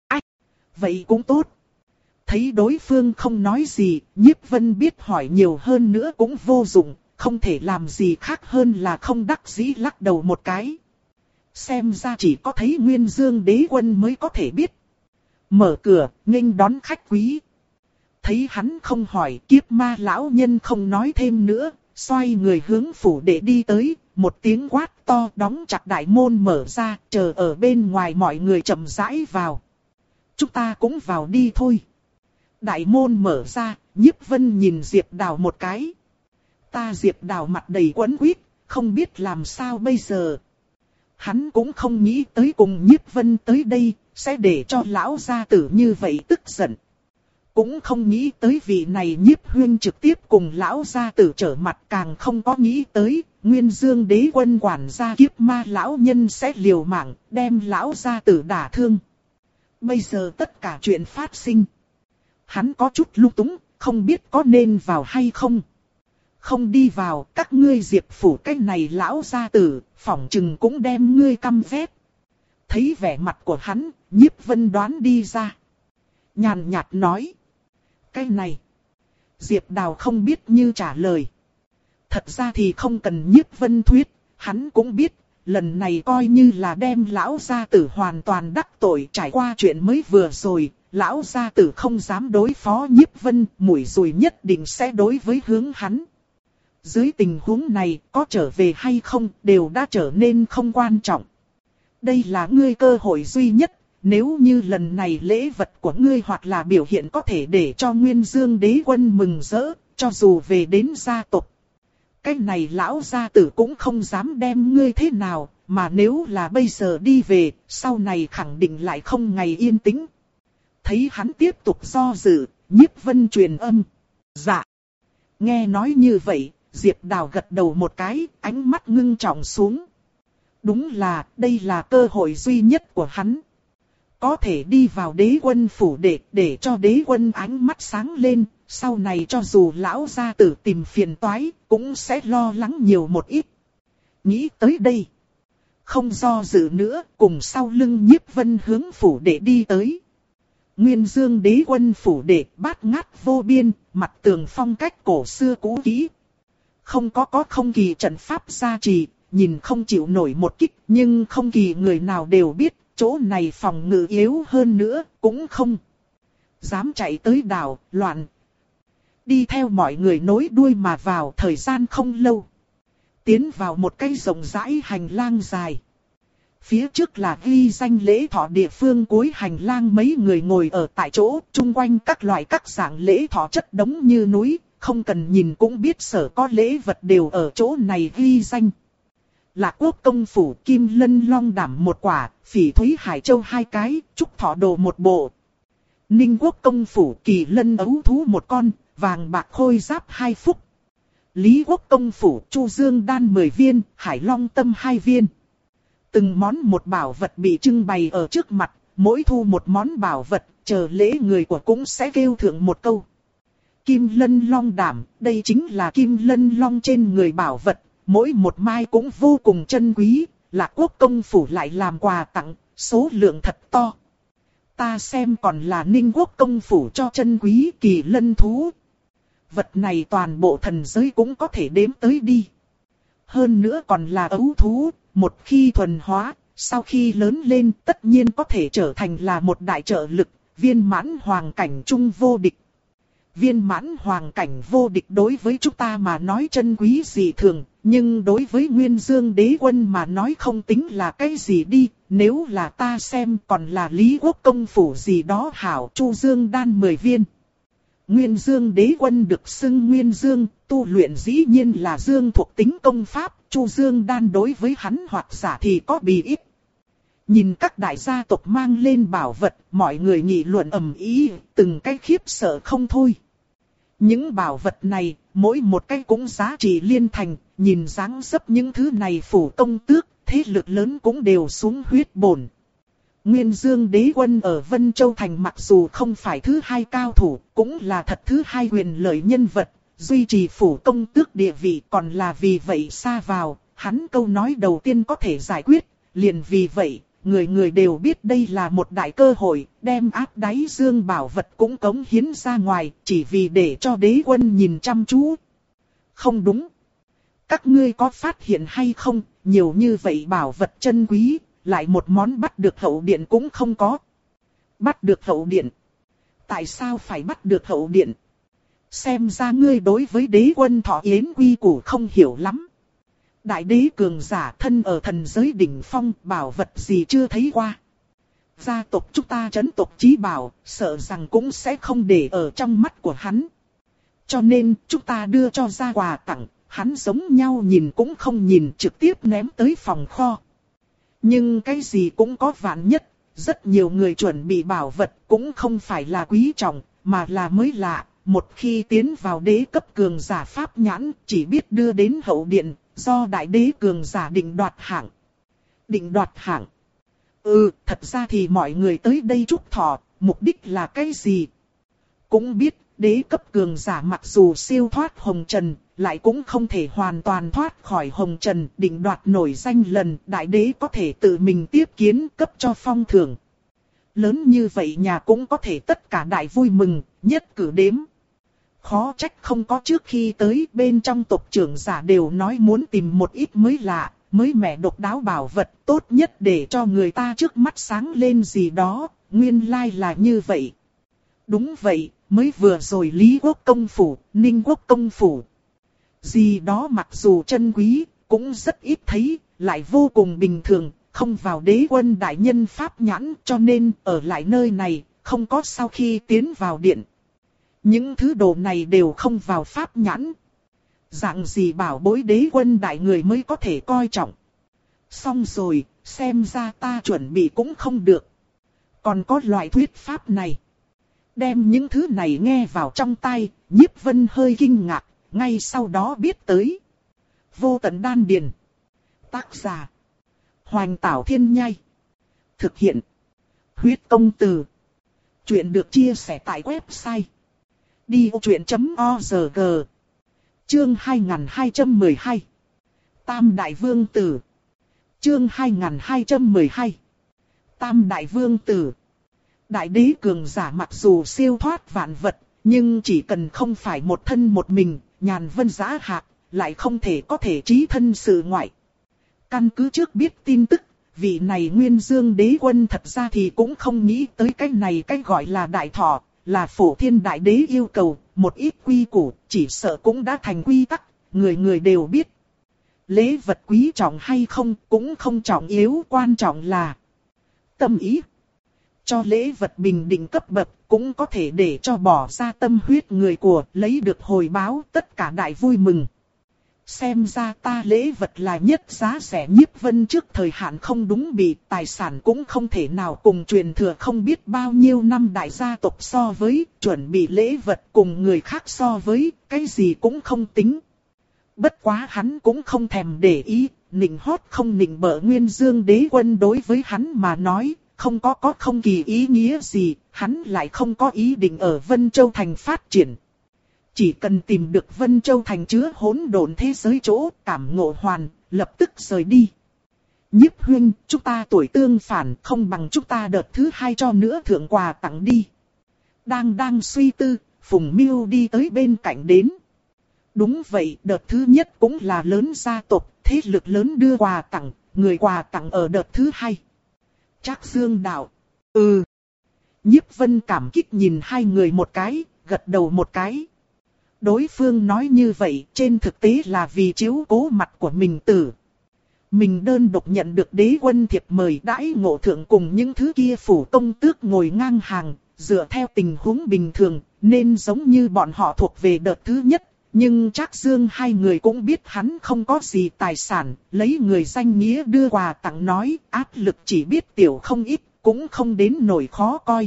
Vậy cũng tốt. Thấy đối phương không nói gì, Nhiếp Vân biết hỏi nhiều hơn nữa cũng vô dụng, không thể làm gì khác hơn là không đắc dĩ lắc đầu một cái. Xem ra chỉ có thấy Nguyên Dương Đế Quân mới có thể biết. Mở cửa, nghênh đón khách quý. Thấy hắn không hỏi, kiếp ma lão nhân không nói thêm nữa, xoay người hướng phủ đệ đi tới, một tiếng quát to đóng chặt đại môn mở ra, chờ ở bên ngoài mọi người chậm rãi vào. Chúng ta cũng vào đi thôi. Đại môn mở ra, Nhiếp Vân nhìn Diệp Đào một cái. Ta Diệp Đào mặt đầy quẫn quýt, không biết làm sao bây giờ. Hắn cũng không nghĩ tới cùng Nhiếp Vân tới đây, sẽ để cho lão gia tử như vậy tức giận. Cũng không nghĩ tới vị này Nhiếp Huyên trực tiếp cùng lão gia tử trở mặt, càng không có nghĩ tới Nguyên Dương Đế Quân quản gia kiếp ma lão nhân sẽ liều mạng đem lão gia tử đả thương. Bây giờ tất cả chuyện phát sinh. Hắn có chút lung túng, không biết có nên vào hay không. Không đi vào, các ngươi Diệp phủ cái này lão gia tử, phỏng chừng cũng đem ngươi căm ghét. Thấy vẻ mặt của hắn, Nhiếp Vân đoán đi ra. Nhàn nhạt nói. Cái này. Diệp Đào không biết như trả lời. Thật ra thì không cần Nhiếp Vân thuyết, hắn cũng biết, lần này coi như là đem lão gia tử hoàn toàn đắc tội. Trải qua chuyện mới vừa rồi, lão gia tử không dám đối phó Nhiếp Vân, mũi dùi nhất định sẽ đối với hướng hắn. Dưới tình huống này, có trở về hay không, đều đã trở nên không quan trọng. Đây là ngươi cơ hội duy nhất, nếu như lần này lễ vật của ngươi hoặc là biểu hiện có thể để cho Nguyên Dương Đế Quân mừng rỡ, cho dù về đến gia tộc. Cái này lão gia tử cũng không dám đem ngươi thế nào, mà nếu là bây giờ đi về, sau này khẳng định lại không ngày yên tĩnh. Thấy hắn tiếp tục do dự, Nhiếp Vân truyền âm. Dạ. Nghe nói như vậy, Diệp Đào gật đầu một cái, ánh mắt ngưng trọng xuống. Đúng là, đây là cơ hội duy nhất của hắn. Có thể đi vào Đế Quân phủ để, để cho Đế Quân ánh mắt sáng lên, sau này cho dù lão gia tử tìm phiền toái, cũng sẽ lo lắng nhiều một ít. Nghĩ tới đây. Không do dự nữa, cùng sau lưng Nhiếp Vân hướng phủ để đi tới. Nguyên Dương Đế Quân phủ để bát ngát vô biên, mặt tường phong cách cổ xưa cũ kỹ. Không có có không kỳ trận pháp gia trì, nhìn không chịu nổi một kích, nhưng không kỳ người nào đều biết, chỗ này phòng ngự yếu hơn nữa, cũng không dám chạy tới đảo, loạn. Đi theo mọi người nối đuôi mà vào, thời gian không lâu. Tiến vào một cái rộng rãi hành lang dài. Phía trước là ghi danh lễ thọ địa phương, cuối hành lang mấy người ngồi ở tại chỗ, chung quanh các loại các dạng lễ thọ chất đống như núi, không cần nhìn cũng biết sở có lễ vật đều ở chỗ này ghi danh. Lạc Quốc công phủ kim lân long đảm một quả, Phỉ Thúy Hải Châu hai cái, Trúc Thọ Đồ một bộ. Ninh Quốc công phủ kỳ lân ấu thú một con, vàng bạc khôi giáp hai phúc. Lý Quốc công phủ Chu Dương đan mười viên, Hải Long tâm hai viên. Từng món một bảo vật bị trưng bày ở trước mặt, mỗi thu một món bảo vật, chờ lễ người của cũng sẽ kêu thượng một câu. Kim lân long đảm, đây chính là kim lân long trên người bảo vật, mỗi một mai cũng vô cùng chân quý, Lạc Quốc công phủ lại làm quà tặng, số lượng thật to. Ta xem còn là Ninh Quốc công phủ cho chân quý kỳ lân thú. Vật này toàn bộ thần giới cũng có thể đếm tới đi. Hơn nữa còn là ấu thú, một khi thuần hóa, sau khi lớn lên tất nhiên có thể trở thành là một đại trợ lực, viên mãn hoàng cảnh trung vô địch. Viên mãn hoàng cảnh vô địch đối với chúng ta mà nói chân quý gì thường, nhưng đối với Nguyên Dương Đế Quân mà nói không tính là cái gì đi, nếu là ta xem còn là Lý Quốc công phủ gì đó hảo. Chu Dương đan mười viên. Nguyên Dương Đế Quân được xưng Nguyên Dương, tu luyện dĩ nhiên là Dương thuộc tính công pháp, Chu Dương đan đối với hắn hoặc giả thì có bì ít. Nhìn các đại gia tộc mang lên bảo vật, mọi người nghị luận ầm ĩ, từng cái khiếp sợ không thôi. Những bảo vật này, mỗi một cái cũng giá trị liên thành, nhìn dáng dấp những thứ này phủ công tước, thế lực lớn cũng đều xuống huyết bổn. Nguyên Dương Đế Quân ở Vân Châu Thành mặc dù không phải thứ hai cao thủ, cũng là thật thứ hai quyền lợi nhân vật, duy trì phủ công tước địa vị, còn là vì vậy xa vào, hắn câu nói đầu tiên có thể giải quyết, liền vì vậy, người người đều biết đây là một đại cơ hội, đem áp đáy dương bảo vật cũng cống hiến ra ngoài, chỉ vì để cho Đế Quân nhìn chăm chú. Không đúng. Các ngươi có phát hiện hay không, nhiều như vậy bảo vật chân quý, lại một món bắt được hậu điện cũng không có. Bắt được hậu điện. Tại sao phải bắt được hậu điện? Xem ra ngươi đối với đế quân Thọ Yến quy củ không hiểu lắm. Đại đế cường giả thân ở thần giới đỉnh phong, bảo vật gì chưa thấy qua. Gia tộc chúng ta trấn tộc chí bảo, sợ rằng cũng sẽ không để ở trong mắt của hắn. Cho nên chúng ta đưa cho ra quà tặng, hắn giống nhau nhìn cũng không nhìn, trực tiếp ném tới phòng kho. Nhưng cái gì cũng có vạn nhất, rất nhiều người chuẩn bị bảo vật cũng không phải là quý trọng, mà là mới lạ. Một khi tiến vào đế cấp cường giả pháp nhãn, chỉ biết đưa đến hậu điện, do đại đế cường giả định đoạt hạng. Định đoạt hạng. Ừ, thật ra thì mọi người tới đây chúc thọ, mục đích là cái gì? Cũng biết, đế cấp cường giả mặc dù siêu thoát hồng trần, lại cũng không thể hoàn toàn thoát khỏi hồng trần, định đoạt nổi danh lần, đại đế có thể tự mình tiếp kiến cấp cho phong thưởng. Lớn như vậy nhà cũng có thể tất cả đại vui mừng, nhất cử đếm. Khó trách không có trước khi tới bên trong tộc trưởng giả đều nói muốn tìm một ít mới lạ, mới mẻ độc đáo bảo vật tốt nhất để cho người ta trước mắt sáng lên gì đó, nguyên lai là như vậy. Đúng vậy, mới vừa rồi Lý Quốc công phủ, Ninh Quốc công phủ. Gì đó mặc dù chân quý, cũng rất ít thấy, lại vô cùng bình thường, không vào đế quân đại nhân pháp nhãn cho nên ở lại nơi này, không có sau khi tiến vào điện. Những thứ đồ này đều không vào pháp nhãn. Dạng gì bảo bối đế quân đại người mới có thể coi trọng. Xong rồi, xem ra ta chuẩn bị cũng không được. Còn có loại thuyết pháp này. Đem những thứ này nghe vào trong tai, Nhiếp Vân hơi kinh ngạc, ngay sau đó biết tới. Vô Tận Đan Điền. Tác giả. Hoành Tảo Thiên Nhai. Thực hiện. Huyết Công Từ. Chuyện được chia sẻ tại website đi ô chuyện chấm o rờ g. Chương hai nghìn hai trăm mười hai. Tam Đại Vương Tử. Chương hai nghìn hai trăm mười hai. Tam Đại Vương Tử. Đại đế cường giả mặc dù siêu thoát vạn vật, nhưng chỉ cần không phải một thân một mình, nhàn vân giá hạc, lại không thể có thể trí thân sự ngoại. Căn cứ trước biết tin tức, vị này Nguyên Dương đế quân thật ra thì cũng không nghĩ tới cái này cái gọi là đại thọ, là phổ thiên đại đế yêu cầu, một ít quy củ, chỉ sợ cũng đã thành quy tắc, người người đều biết. Lễ vật quý trọng hay không cũng không trọng yếu, quan trọng là tâm ý. Cho lễ vật bình định cấp bậc cũng có thể để cho bỏ ra tâm huyết người của lấy được hồi báo, tất cả đại vui mừng. Xem ra ta lễ vật là nhất giá rẻ. Nhiếp Vân trước thời hạn không đúng bị, tài sản cũng không thể nào cùng truyền thừa không biết bao nhiêu năm đại gia tộc so với, chuẩn bị lễ vật cùng người khác so với, cái gì cũng không tính. Bất quá hắn cũng không thèm để ý, nịnh hót không nịnh bợ Nguyên Dương đế quân đối với hắn mà nói, không có có không kỳ ý nghĩa gì, hắn lại không có ý định ở Vân Châu Thành phát triển. Chỉ cần tìm được Vân Châu Thành chứa hỗn độn thế giới chỗ, cảm ngộ hoàn, lập tức rời đi. Nhiếp huynh, chúng ta tuổi tương phản, không bằng chúng ta đợt thứ hai cho nữa thượng quà tặng đi. Đang đang suy tư, Phùng Miêu đi tới bên cạnh đến. Đúng vậy, đợt thứ nhất cũng là lớn gia tộc, thế lực lớn đưa quà tặng, người quà tặng ở đợt thứ hai. Trác Dương đạo. Ừ. Nhiếp Vân cảm kích nhìn hai người một cái, gật đầu một cái. Đối phương nói như vậy trên thực tế là vì chiếu cố mặt của mình tử. Mình đơn độc nhận được đế quân thiệp mời đãi ngộ thượng cùng những thứ kia phủ công tước ngồi ngang hàng, dựa theo tình huống bình thường, nên giống như bọn họ thuộc về đợt thứ nhất. Nhưng Trác Dương hai người cũng biết hắn không có gì tài sản, lấy người danh nghĩa đưa quà tặng nói, áp lực chỉ biết tiểu không ít, cũng không đến nổi khó coi.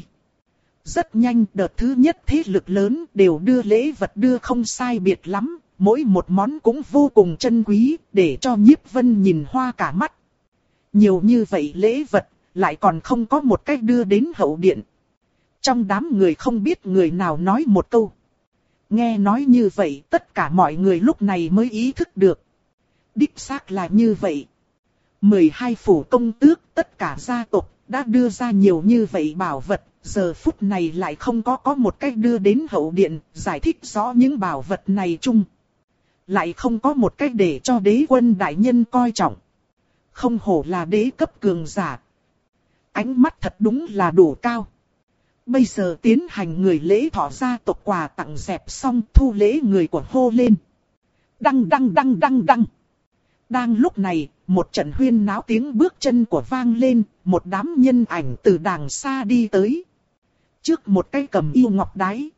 Rất nhanh đợt thứ nhất thế lực lớn đều đưa lễ vật đưa không sai biệt lắm, mỗi một món cũng vô cùng chân quý, để cho Nhiếp Vân nhìn hoa cả mắt. Nhiều như vậy lễ vật, lại còn không có một cách đưa đến hậu điện. Trong đám người không biết người nào nói một câu. Nghe nói như vậy tất cả mọi người lúc này mới ý thức được. Đích xác là như vậy. mười hai phủ công tước tất cả gia tộc đã đưa ra nhiều như vậy bảo vật. Giờ phút này lại không có có một cách đưa đến hậu điện giải thích rõ những bảo vật này chung. Lại không có một cách để cho đế quân đại nhân coi trọng. Không hổ là đế cấp cường giả. Ánh mắt thật đúng là đủ cao. Bây giờ tiến hành người lễ thọ gia tộc quà tặng dẹp xong thu lễ người của hô lên. Đăng đăng đăng đăng đăng. Đang lúc này, một trận huyên náo tiếng bước chân của vang lên, một đám nhân ảnh từ đàng xa đi tới. Trước một cái cầm yêu ngọc đái.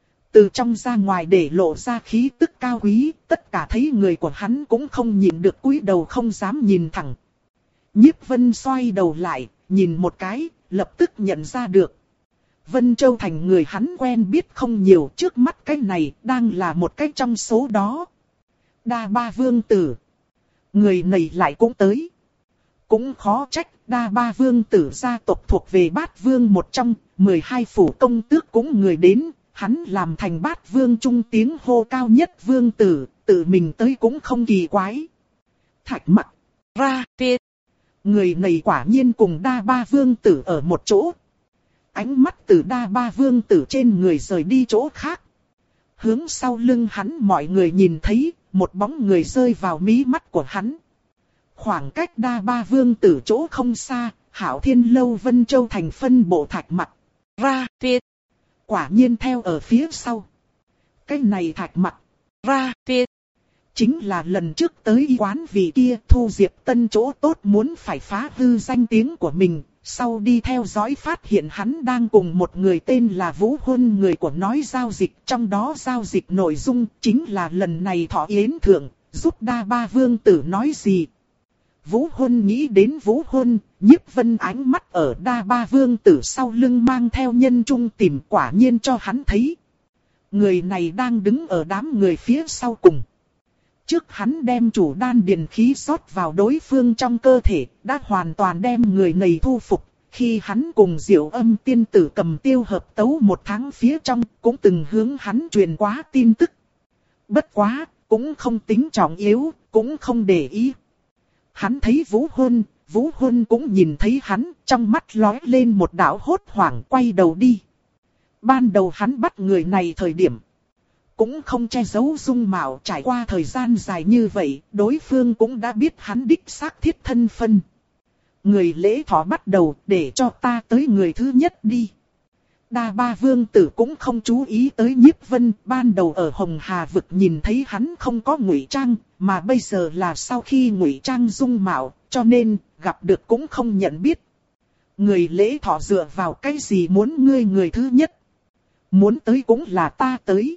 Từ trong ra ngoài để lộ ra khí tức cao quý, tất cả thấy người của hắn cũng không nhìn được, cúi đầu không dám nhìn thẳng. Nhiếp Vân xoay đầu lại, nhìn một cái, lập tức nhận ra được. Vân Châu Thành người hắn quen biết không nhiều, trước mắt cái này đang là một cái trong số đó. Đa Ba Vương Tử. Người này lại cũng tới. Cũng khó trách, Đa Ba Vương Tử gia tộc thuộc về Bát Vương một trong, mười hai phủ công tước cũng người đến, hắn làm thành Bát Vương trung tiếng hô cao nhất Vương Tử, tự mình tới cũng không kỳ quái. Thạch Mặc, ra tiết. Người này quả nhiên cùng Đa Ba Vương Tử ở một chỗ. Ánh mắt từ Đa Ba Vương Tử trên người rời đi chỗ khác. Hướng sau lưng hắn mọi người nhìn thấy, một bóng người rơi vào mí mắt của hắn. Khoảng cách Đa Ba Vương Tử chỗ không xa, Hạo Thiên Lâu Vân Châu Thành phân bộ Thạch Mặc, ra tiết. Quả nhiên theo ở phía sau. Cái này Thạch Mặc, ra tiết. Chính là lần trước tới y quán vị kia thu Diệp Tân chỗ tốt muốn phải phá hư danh tiếng của mình. Sau đi theo dõi phát hiện hắn đang cùng một người tên là Vũ Huân, người của nói giao dịch. Trong đó giao dịch nội dung chính là lần này thọ yến thượng, giúp Đa Ba Vương Tử nói gì. Vũ Huân nghĩ đến Vũ Huân, Nhiếp Vân ánh mắt ở Đa Ba Vương Tử sau lưng mang theo nhân trung tìm, quả nhiên cho hắn thấy. Người này đang đứng ở đám người phía sau cùng. Trước hắn đem chủ đan điền khí rót vào đối phương trong cơ thể, đã hoàn toàn đem người này thu phục. Khi hắn cùng Diệu Âm tiên tử cầm tiêu hợp tấu một tháng phía trong, cũng từng hướng hắn truyền quá tin tức. Bất quá, cũng không tính trọng yếu, cũng không để ý. Hắn thấy Vũ Huân, Vũ Huân cũng nhìn thấy hắn, trong mắt lóe lên một đạo hốt hoảng, quay đầu đi. Ban đầu hắn bắt người này thời điểm cũng không che giấu dung mạo, trải qua thời gian dài như vậy, đối phương cũng đã biết hắn đích xác thiết thân phân. Người lễ thọ bắt đầu, để cho ta tới người thứ nhất đi. Đa Ba Vương Tử cũng không chú ý tới Nhiếp Vân, ban đầu ở Hồng Hà vực nhìn thấy hắn không có ngụy trang, mà bây giờ là sau khi ngụy trang dung mạo, cho nên gặp được cũng không nhận biết. Người lễ thọ dựa vào cái gì muốn ngươi người thứ nhất? Muốn tới cũng là ta tới.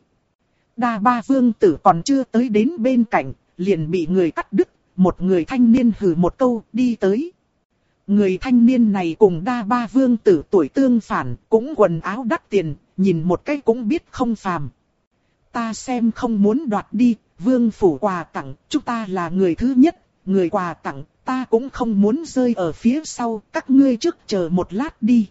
Đa Ba Vương Tử còn chưa tới đến bên cạnh, liền bị người cắt đứt, một người thanh niên hừ một câu đi tới. Người thanh niên này cùng Đa Ba Vương Tử tuổi tương phản, cũng quần áo đắt tiền, nhìn một cái cũng biết không phàm. Ta xem không muốn đoạt đi, Vương phủ quà tặng, chúng ta là người thứ nhất, người quà tặng, ta cũng không muốn rơi ở phía sau, các ngươi trước chờ một lát đi.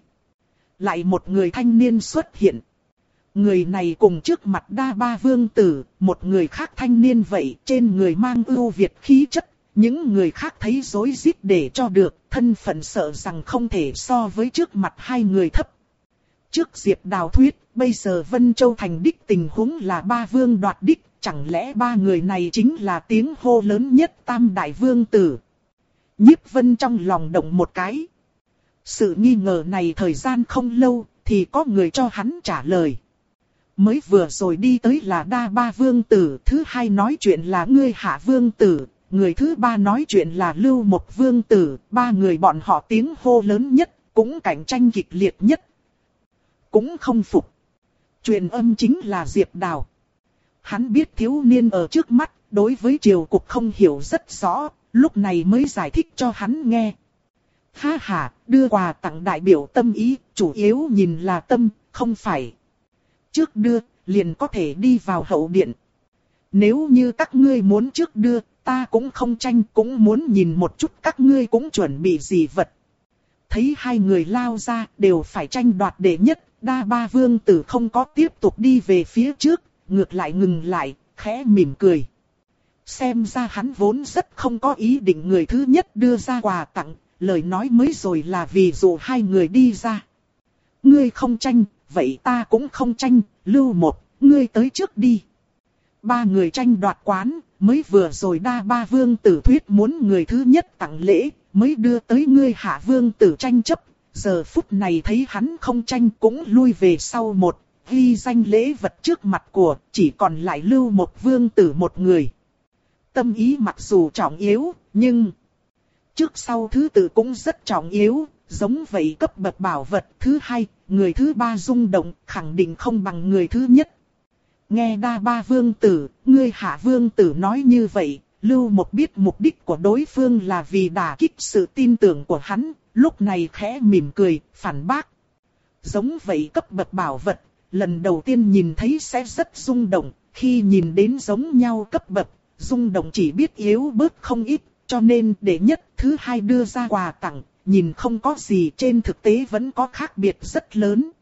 Lại một người thanh niên xuất hiện. Người này cùng trước mặt Đa Ba Vương Tử, một người khác thanh niên vậy, trên người mang ưu việt khí chất. Những người khác thấy rối rít để cho được, thân phận sợ rằng không thể so với trước mặt hai người thấp. Trước Diệp Đào thuyết, bây giờ Vân Châu Thành đích tình huống là ba vương đoạt đích, chẳng lẽ ba người này chính là tiếng hô lớn nhất Tam Đại Vương Tử? Nhiếp Vân trong lòng động một cái. Sự nghi ngờ này thời gian không lâu, thì có người cho hắn trả lời. Mới vừa rồi đi tới là Đa Ba Vương Tử, thứ hai nói chuyện là ngươi Hạ Vương Tử. Người thứ ba nói chuyện là Lưu Mộc Vương Tử, ba người bọn họ tiếng hô lớn nhất, cũng cạnh tranh kịch liệt nhất. Cũng không phục. Truyền âm chính là Diệp Đào. Hắn biết thiếu niên ở trước mắt, đối với triều cục không hiểu rất rõ, lúc này mới giải thích cho hắn nghe. Ha ha, đưa quà tặng đại biểu tâm ý, chủ yếu nhìn là tâm, không phải. Trước đưa, liền có thể đi vào hậu điện. Nếu như các ngươi muốn trước đưa, ta cũng không tranh, cũng muốn nhìn một chút các ngươi cũng chuẩn bị gì vật. Thấy hai người lao ra, đều phải tranh đoạt đệ nhất, Đa Ba Vương Tử không có tiếp tục đi về phía trước, ngược lại ngừng lại, khẽ mỉm cười. Xem ra hắn vốn rất không có ý định người thứ nhất đưa ra quà tặng, lời nói mới rồi là vì dụ hai người đi ra. Ngươi không tranh, vậy ta cũng không tranh, Lưu Một, ngươi tới trước đi. Ba người tranh đoạt quán, mới vừa rồi Đa Ba Vương Tử thuyết muốn người thứ nhất tặng lễ, mới đưa tới ngươi Hạ Vương Tử tranh chấp, giờ phút này thấy hắn không tranh cũng lui về sau một, ghi danh lễ vật trước mặt của, chỉ còn lại Lưu một vương tử một người. Tâm ý mặc dù trọng yếu, nhưng trước sau thứ tự cũng rất trọng yếu, giống vậy cấp bậc bảo vật thứ hai, người thứ ba rung động, khẳng định không bằng người thứ nhất. Nghe đa ba vương tử, ngươi hạ vương tử nói như vậy, Lưu một biết mục đích của đối phương là vì đả kích sự tin tưởng của hắn, lúc này khẽ mỉm cười, phản bác. Giống vậy cấp bậc bảo vật, lần đầu tiên nhìn thấy sẽ rất rung động, khi nhìn đến giống nhau cấp bậc, rung động chỉ biết yếu bớt không ít, cho nên để nhất thứ hai đưa ra quà tặng, nhìn không có gì trên thực tế vẫn có khác biệt rất lớn.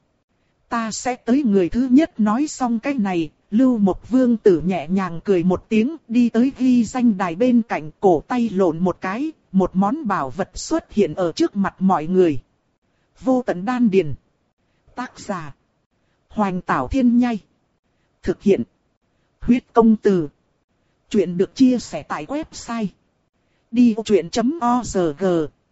Ta sẽ tới người thứ nhất. Nói xong cái này, Lưu một vương tử nhẹ nhàng cười một tiếng, đi tới ghi danh đài bên cạnh, cổ tay lộn một cái, một món bảo vật xuất hiện ở trước mặt mọi người. Vô tận đan điền. Tác giả: Hoành Tảo Thiên Nhai. Thực hiện: Huyết Công Từ. Chuyện được chia sẻ tại website đi ô chuyện chấm org.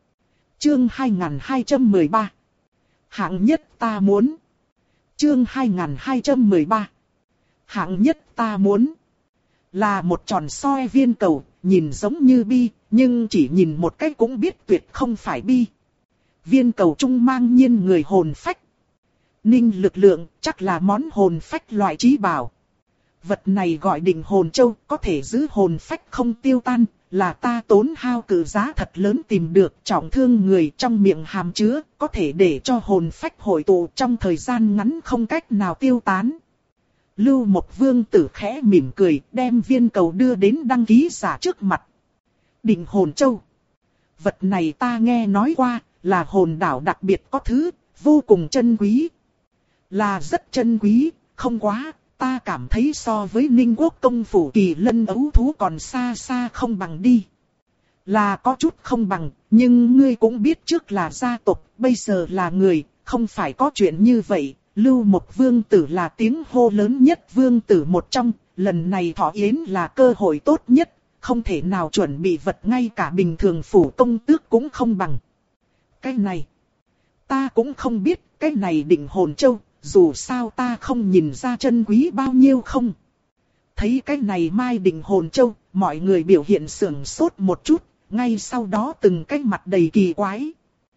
Chương hai nghìn hai trăm mười ba. Hạng nhất ta muốn. Chương hai nghìn hai trăm mười ba. Hạng nhất ta muốn. Là một tròn soi viên cầu, nhìn giống như bi, nhưng chỉ nhìn một cách cũng biết tuyệt không phải bi. Viên cầu trung mang nhiên người hồn phách. Ninh lực lượng, chắc là món hồn phách loại trí bảo. Vật này gọi Định Hồn Châu, có thể giữ hồn phách không tiêu tan, là ta tốn hao cự giá thật lớn tìm được, trọng thương người trong miệng hàm chứa, có thể để cho hồn phách hội tụ trong thời gian ngắn không cách nào tiêu tán. Lưu một vương tử khẽ mỉm cười, đem viên cầu đưa đến đăng ký giả trước mặt. Định Hồn Châu. Vật này ta nghe nói qua, là hồn đảo đặc biệt có thứ, vô cùng chân quý. Là rất chân quý, không quá, ta cảm thấy so với Ninh Quốc công phủ Kỳ Lân ấu thú còn xa xa không bằng đi. Là có chút không bằng, nhưng ngươi cũng biết trước là gia tộc, bây giờ là người, không phải có chuyện như vậy. Lưu một vương tử là tiếng hô lớn nhất vương tử một trong, lần này thọ yến là cơ hội tốt nhất, không thể nào chuẩn bị vật ngay cả bình thường phủ công tước cũng không bằng. Cái này, ta cũng không biết, cái này Định Hồn Châu, dù sao ta không nhìn ra chân quý bao nhiêu không. Thấy cái này Mai Định Hồn Châu, mọi người biểu hiện sưởng sốt một chút, ngay sau đó từng cái mặt đầy kỳ quái.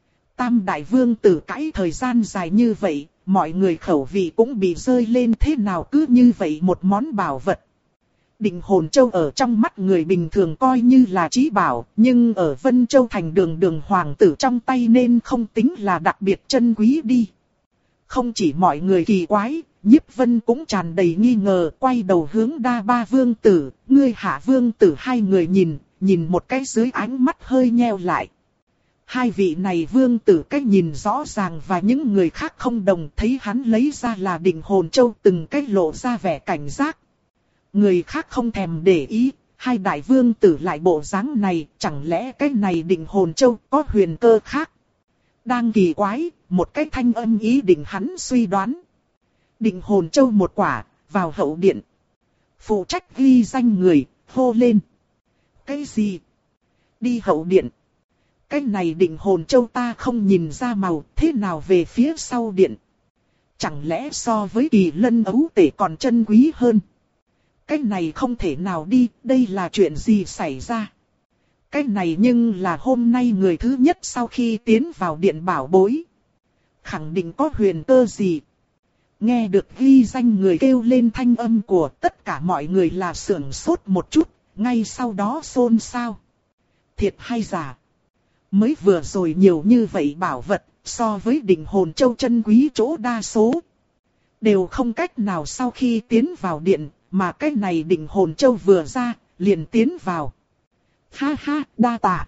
Tam đại vương tử cãi thời gian dài như vậy, mọi người khẩu vị cũng bị rơi lên, thế nào cứ như vậy một món bảo vật. Định Hồn Châu ở trong mắt người bình thường coi như là trí bảo, nhưng ở Vân Châu thành đường đường hoàng tử trong tay nên không tính là đặc biệt chân quý đi. Không chỉ mọi người kỳ quái, Nhiếp Vân cũng tràn đầy nghi ngờ, quay đầu hướng đa ba vương tử, ngươi hạ vương tử hai người nhìn, nhìn một cái dưới ánh mắt hơi nheo lại. Hai vị này vương tử cách nhìn rõ ràng và những người khác không đồng, thấy hắn lấy ra là Định Hồn Châu từng cách lộ ra vẻ cảnh giác. Người khác không thèm để ý, hai đại vương tử lại bộ dáng này, chẳng lẽ cái này Định Hồn Châu có huyền cơ khác? Đang kỳ quái, một cái thanh âm ý định hắn suy đoán. Định Hồn Châu một quả, vào hậu điện. Phụ trách ghi danh người, hô lên. Cái gì? Đi hậu điện. Cái này Định Hồn Châu ta không nhìn ra màu, thế nào về phía sau điện? Chẳng lẽ so với Kỳ Lân ấu tể còn chân quý hơn? Cái này không thể nào đi, đây là chuyện gì xảy ra? Cái này nhưng là hôm nay người thứ nhất sau khi tiến vào điện bảo bối. Khẳng định có huyền cơ gì? Nghe được ghi danh người kêu lên thanh âm của tất cả mọi người là sưởng sốt một chút, ngay sau đó xôn xao. Thiệt hay giả? Mới vừa rồi nhiều như vậy bảo vật, so với Định Hồn Châu chân quý chỗ đa số. Đều không cách nào sau khi tiến vào điện, mà cái này Định Hồn Châu vừa ra, liền tiến vào. Ha ha, đa tạ.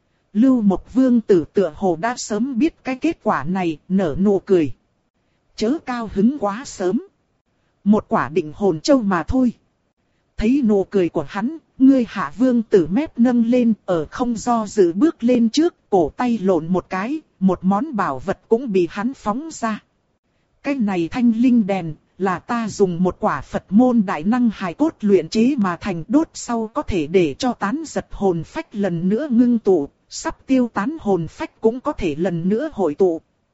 Lưu một vương tử tựa hồ đã sớm biết cái kết quả này, nở nụ cười. Chớ cao hứng quá sớm. Một quả Định Hồn Châu mà thôi. Thấy nụ cười của hắn, ngươi hạ vương tử mép nâng lên, ở không do dự bước lên trước, cổ tay lộn một cái, một món bảo vật cũng bị hắn phóng ra. Cái này thanh linh đèn, là ta dùng một quả Phật môn đại năng hài cốt luyện chế mà thành, đốt sau có thể để cho tán giật hồn phách lần nữa ngưng tụ, sắp tiêu tán hồn phách cũng có thể lần nữa hội tụ.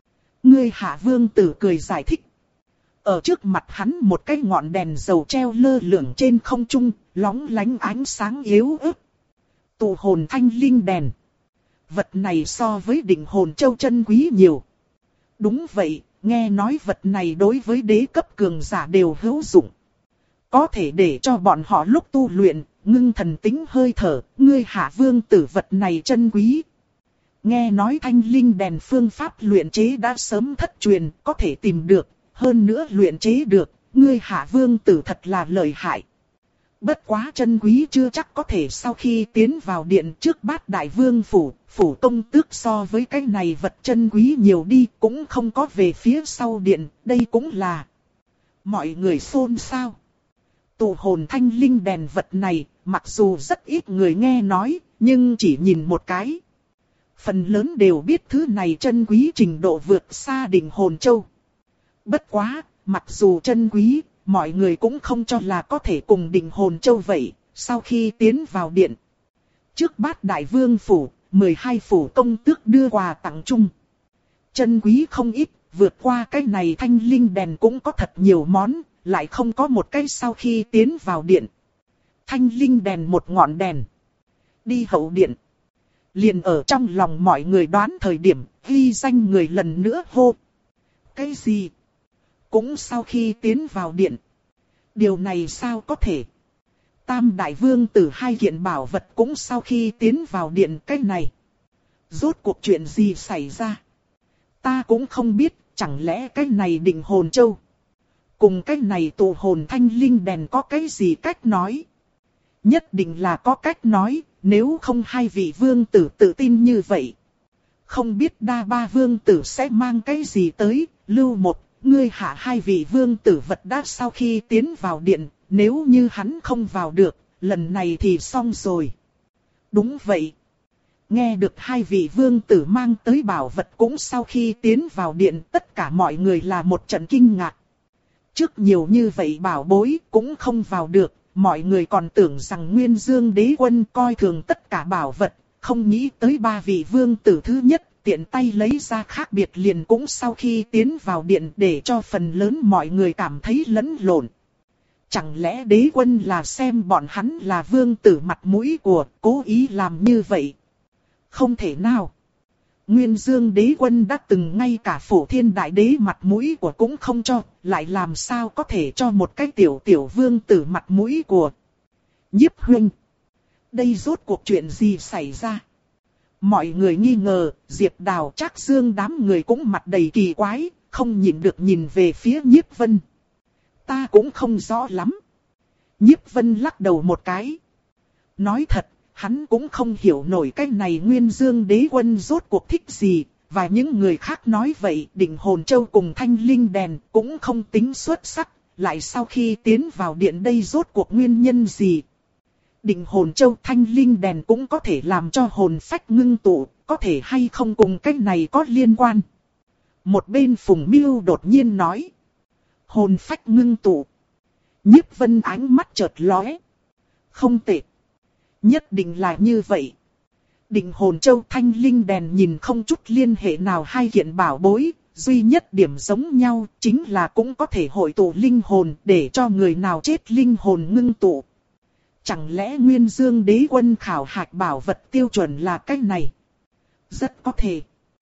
ngươi hạ vương tử cười giải thích. Ở trước mặt hắn một cái ngọn đèn dầu treo lơ lửng trên không trung, lóng lánh ánh sáng yếu ớt. Tụ hồn thanh linh đèn. Vật này so với định hồn châu chân quý nhiều. Đúng vậy, nghe nói vật này đối với đế cấp cường giả đều hữu dụng. Có thể để cho bọn họ lúc tu luyện, ngưng thần tính hơi thở, ngươi hạ vương tử vật này chân quý. Nghe nói thanh linh đèn phương pháp luyện chế đã sớm thất truyền, có thể tìm được, hơn nữa luyện chế được, ngươi hạ vương tử thật là lợi hại. Bất quá chân quý chưa chắc có thể sau khi tiến vào điện trước bát đại vương phủ, phủ công tước so với cái này vật chân quý nhiều đi cũng không có về phía sau điện, đây cũng là. Mọi người xôn xao. Tụ hồn thanh linh đèn vật này, mặc dù rất ít người nghe nói, nhưng chỉ nhìn một cái. Phần lớn đều biết thứ này chân quý trình độ vượt xa định hồn châu. Bất quá, mặc dù chân quý, mọi người cũng không cho là có thể cùng định hồn châu vậy, sau khi tiến vào điện. Trước bát đại vương phủ, mười hai phủ công tước đưa quà tặng chung. Chân quý không ít, vượt qua cái này thanh linh đèn cũng có thật nhiều món, lại không có một cái sau khi tiến vào điện. Thanh linh đèn một ngọn đèn. Đi hậu điện. Liền ở trong lòng mọi người đoán thời điểm, ghi danh người lần nữa hô. Cái gì? Cũng sau khi tiến vào điện. Điều này sao có thể? Tam đại vương tử hai kiện bảo vật cũng sau khi tiến vào điện cái này. Rốt cuộc chuyện gì xảy ra? Ta cũng không biết, chẳng lẽ cái này định hồn châu? Cùng cái này tụ hồn thanh linh đèn có cái gì cách nói? Nhất định là có cách nói, nếu không hai vị vương tử tự tin như vậy. Không biết đa ba vương tử sẽ mang cái gì tới, lưu một, ngươi hạ hai vị vương tử vật đã sau khi tiến vào điện, nếu như hắn không vào được, lần này thì xong rồi. Đúng vậy. Nghe được hai vị vương tử mang tới bảo vật cũng sau khi tiến vào điện, tất cả mọi người là một trận kinh ngạc. Trước nhiều như vậy bảo bối cũng không vào được, mọi người còn tưởng rằng Nguyên Dương đế quân coi thường tất cả bảo vật, không nghĩ tới ba vị vương tử thứ nhất tiện tay lấy ra khác biệt liền cũng sau khi tiến vào điện để cho phần lớn mọi người cảm thấy lẫn lộn. Chẳng lẽ đế quân là xem bọn hắn là vương tử mặt mũi của, cố ý làm như vậy? Không thể nào. Nguyên Dương đế quân đã từng ngay cả Phổ Thiên đại đế mặt mũi của cũng không cho, lại làm sao có thể cho một cái tiểu tiểu vương tử mặt mũi của. Nhiếp huynh. Đây rốt cuộc chuyện gì xảy ra? Mọi người nghi ngờ, Diệp Đào Trác Dương đám người cũng mặt đầy kỳ quái, không nhìn được nhìn về phía Nhiếp Vân. Ta cũng không rõ lắm. Nhiếp Vân lắc đầu một cái. Nói thật, hắn cũng không hiểu nổi cái này Nguyên Dương đế quân rốt cuộc thích gì, và những người khác nói vậy Định Hồn Châu cùng Thanh Linh Đèn cũng không tính xuất sắc, lại sau khi tiến vào điện đây rốt cuộc nguyên nhân gì. Định Hồn Châu Thanh Linh Đèn cũng có thể làm cho hồn phách ngưng tụ, có thể hay không cùng cái này có liên quan. Một bên Phùng Miêu đột nhiên nói. Hồn phách ngưng tụ. Nhiếp Vân ánh mắt chợt lóe. Không tệ. Nhất định là như vậy. Định Hồn Châu Thanh Linh Đèn nhìn không chút liên hệ nào hai kiện bảo bối, duy nhất điểm giống nhau chính là cũng có thể hội tụ linh hồn để cho người nào chết linh hồn ngưng tụ. Chẳng lẽ Nguyên Dương đế quân khảo hạch bảo vật tiêu chuẩn là cái này? Rất có thể.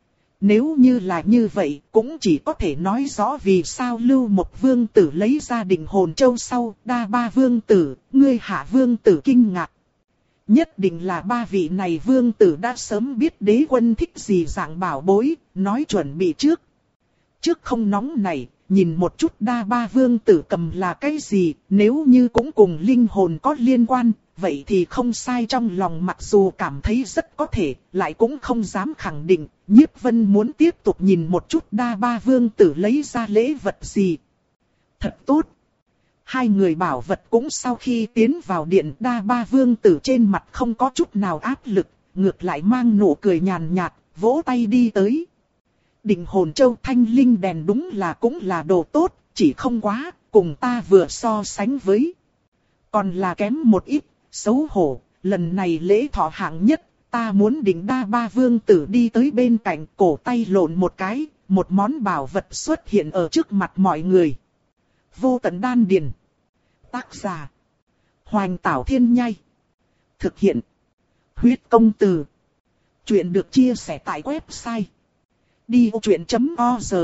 Nếu như là như vậy, cũng chỉ có thể nói rõ vì sao Lưu một vương tử lấy ra Định Hồn Châu sau, đa ba vương tử, ngươi hạ vương tử kinh ngạc. Nhất định là ba vị này vương tử đã sớm biết đế quân thích gì dạng bảo bối, nói chuẩn bị trước. Trước không nóng này, nhìn một chút đa ba vương tử cầm là cái gì, nếu như cũng cùng linh hồn có liên quan, vậy thì không sai trong lòng mặc dù cảm thấy rất có thể, lại cũng không dám khẳng định, Nhiếp Vân muốn tiếp tục nhìn một chút đa ba vương tử lấy ra lễ vật gì. Thật tốt! Hai người bảo vật cũng sau khi tiến vào điện đa ba vương tử trên mặt không có chút nào áp lực, ngược lại mang nụ cười nhàn nhạt, vỗ tay đi tới. Định Hồn Châu Thanh Linh Đèn đúng là cũng là đồ tốt, chỉ không quá, cùng ta vừa so sánh với. Còn là kém một ít, xấu hổ, lần này lễ thọ hạng nhất, ta muốn Định đa ba vương tử đi tới bên cạnh cổ tay lộn một cái, một món bảo vật xuất hiện ở trước mặt mọi người. Vô tận đan điền. Tác giả: Hoành Tảo Thiên Nhai. Thực hiện: Huyết Công Từ. Chuyện được chia sẻ tại website đi ô chuyện chấm org.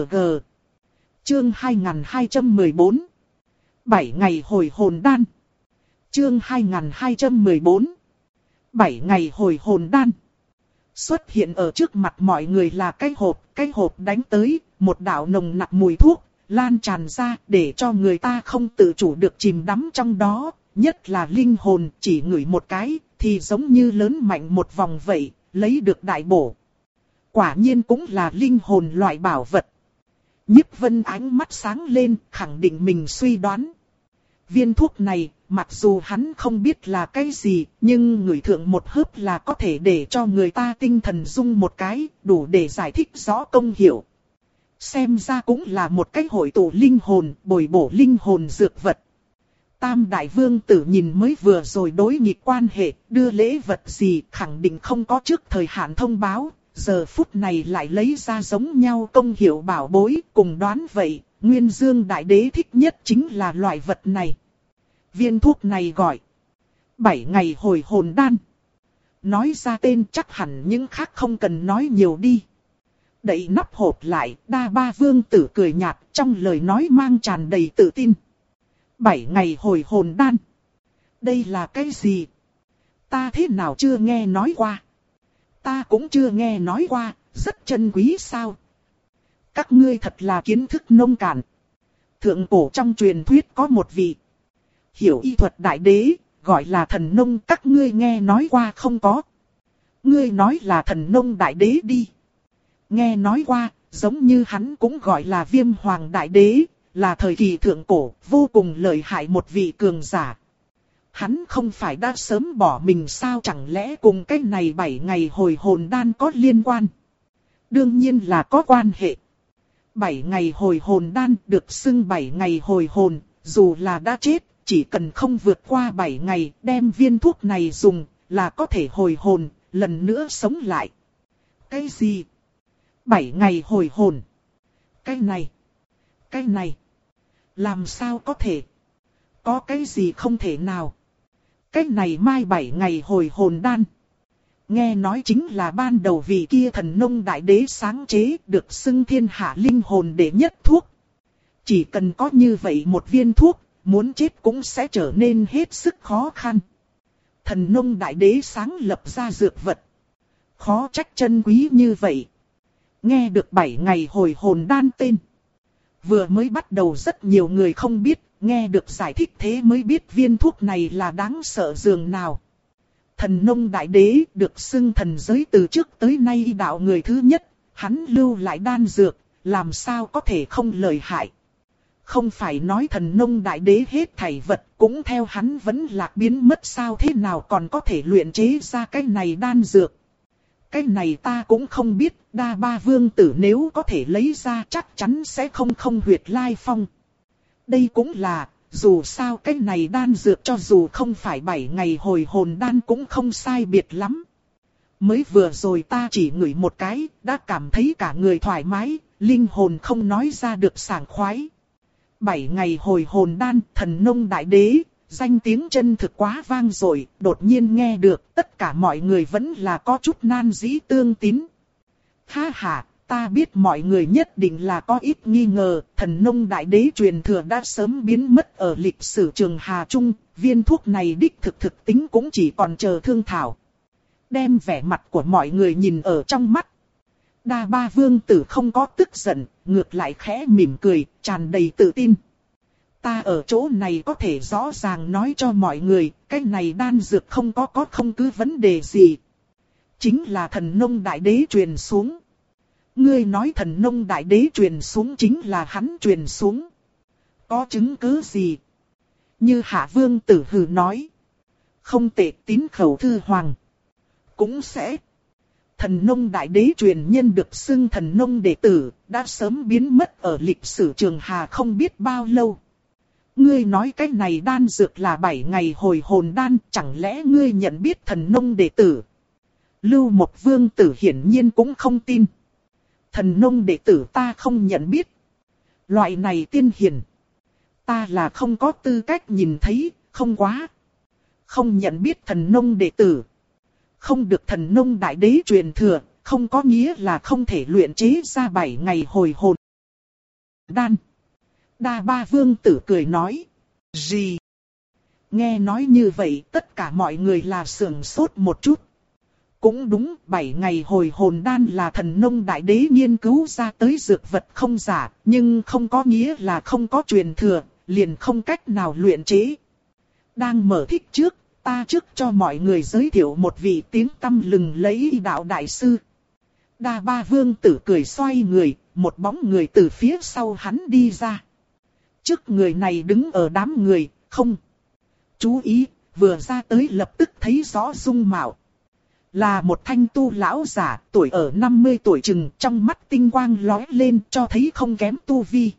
Chương hai nghìn hai trăm mười bốn. bảy ngày hồi hồn đan. Chương hai nghìn hai trăm mười bốn. bảy ngày hồi hồn đan. Xuất hiện ở trước mặt mọi người là cái hộp, cái hộp đánh tới, một đạo nồng nặc mùi thuốc, lan tràn ra để cho người ta không tự chủ được chìm đắm trong đó, nhất là linh hồn chỉ ngửi một cái, thì giống như lớn mạnh một vòng vậy, lấy được đại bổ. Quả nhiên cũng là linh hồn loại bảo vật. Nhiếp Vân ánh mắt sáng lên, khẳng định mình suy đoán. Viên thuốc này, mặc dù hắn không biết là cái gì, nhưng ngửi thượng một hớp là có thể để cho người ta tinh thần rung một cái, đủ để giải thích rõ công hiệu. Xem ra cũng là một cái hội tụ linh hồn, bồi bổ linh hồn dược vật. Tam Đại Vương Tử nhìn mới vừa rồi đối nghịch quan hệ, đưa lễ vật gì khẳng định không có trước thời hạn thông báo, giờ phút này lại lấy ra giống nhau công hiệu bảo bối, cùng đoán vậy, Nguyên Dương Đại Đế thích nhất chính là loại vật này. Viên thuốc này gọi bảy ngày hồi hồn đan. Nói ra tên chắc hẳn những khác không cần nói nhiều đi. Đậy nắp hộp lại, Đa Ba Vương Tử cười nhạt, trong lời nói mang tràn đầy tự tin. Bảy ngày hồi hồn đan. Đây là cái gì? Ta thế nào chưa nghe nói qua? Ta cũng chưa nghe nói qua, rất chân quý sao? Các ngươi thật là kiến thức nông cạn. Thượng cổ trong truyền thuyết có một vị hiểu y thuật đại đế, gọi là thần nông, các ngươi nghe nói qua không có? Ngươi nói là thần nông đại đế đi. Nghe nói qua, giống như hắn cũng gọi là Viêm Hoàng đại đế, là thời kỳ thượng cổ, vô cùng lợi hại một vị cường giả. Hắn không phải đã sớm bỏ mình sao, chẳng lẽ cùng cái này bảy ngày hồi hồn đan có liên quan? Đương nhiên là có quan hệ. Bảy ngày hồi hồn đan được xưng bảy ngày hồi hồn, dù là đã chết, chỉ cần không vượt qua bảy ngày, đem viên thuốc này dùng, là có thể hồi hồn, lần nữa sống lại. Cái gì? Bảy ngày hồi hồn? Cái này? Cái này? Làm sao có thể? Có cái gì không thể nào? Cái này mai bảy ngày hồi hồn đan. Nghe nói chính là ban đầu vị kia thần nông đại đế sáng chế, được xưng thiên hạ linh hồn đệ nhất thuốc. Chỉ cần có như vậy một viên thuốc, muốn chết cũng sẽ trở nên hết sức khó khăn. Thần nông đại đế sáng lập ra dược vật. Khó trách chân quý như vậy. Nghe được bảy ngày hồi hồn đan tên. Vừa mới bắt đầu rất nhiều người không biết, nghe được giải thích thế mới biết viên thuốc này là đáng sợ dường nào. Thần nông đại đế được xưng thần giới từ trước tới nay đạo người thứ nhất, hắn lưu lại đan dược, làm sao có thể không lợi hại. Không phải nói thần nông đại đế hết thảy vật cũng theo hắn vẫn lạc biến mất sao, thế nào còn có thể luyện chế ra cái này đan dược. Cái này ta cũng không biết, Đa Ba Vương Tử nếu có thể lấy ra chắc chắn sẽ không không huyệt lai phong. Đây cũng là, dù sao cái này đan dược cho dù không phải bảy ngày hồi hồn đan cũng không sai biệt lắm. Mới vừa rồi ta chỉ ngửi một cái, đã cảm thấy cả người thoải mái, linh hồn không nói ra được sảng khoái. Bảy ngày hồi hồn đan, thần nông đại đế, danh tiếng chân thực quá vang dội, đột nhiên nghe được, tất cả mọi người vẫn là có chút nan dĩ tương tín. Ha ha, ta biết mọi người nhất định là có ít nghi ngờ, thần nông đại đế truyền thừa đã sớm biến mất ở lịch sử Trường Hà Trung, viên thuốc này đích thực thực tính cũng chỉ còn chờ thương thảo. Đem vẻ mặt của mọi người nhìn ở trong mắt. Đa Ba Vương Tử không có tức giận, ngược lại khẽ mỉm cười, tràn đầy tự tin. Ta ở chỗ này có thể rõ ràng nói cho mọi người, cái này đan dược không có có không cứ vấn đề gì. Chính là thần nông đại đế truyền xuống. Ngươi nói thần nông đại đế truyền xuống chính là hắn truyền xuống. Có chứng cứ gì? Như Hạ Vương Tử hừ nói. Không tệ, tín khẩu thư hoàng. Cũng sẽ. Thần nông đại đế truyền nhân được xưng thần nông đệ tử, đã sớm biến mất ở lịch sử Trường Hà không biết bao lâu. Ngươi nói cái này đan dược là bảy ngày hồi hồn đan, chẳng lẽ ngươi nhận biết thần nông đệ tử? Lưu một Vương Tử hiển nhiên cũng không tin. Thần nông đệ tử ta không nhận biết. Loại này tiên hiền. Ta là không có tư cách nhìn thấy, không quá. Không nhận biết thần nông đệ tử. Không được thần nông đại đế truyền thừa, không có nghĩa là không thể luyện chế ra bảy ngày hồi hồn đan. Đa Ba Vương tử cười nói. Gì? Nghe nói như vậy tất cả mọi người là sưởng sốt một chút. Cũng đúng, bảy ngày hồi hồn đan là thần nông đại đế nghiên cứu ra tới dược vật không giả, nhưng không có nghĩa là không có truyền thừa, liền không cách nào luyện chế. Đang mở thích trước, ta trước cho mọi người giới thiệu một vị tiếng tăm lừng lẫy y đạo đại sư. Đa Ba Vương tử cười xoay người, một bóng người từ phía sau hắn đi ra. Trước người này đứng ở đám người, không chú ý, vừa ra tới lập tức thấy rõ dung mạo. Là một thanh tu lão giả, tuổi ở năm mươi tuổi chừng, trong mắt tinh quang lóe lên cho thấy không kém tu vi.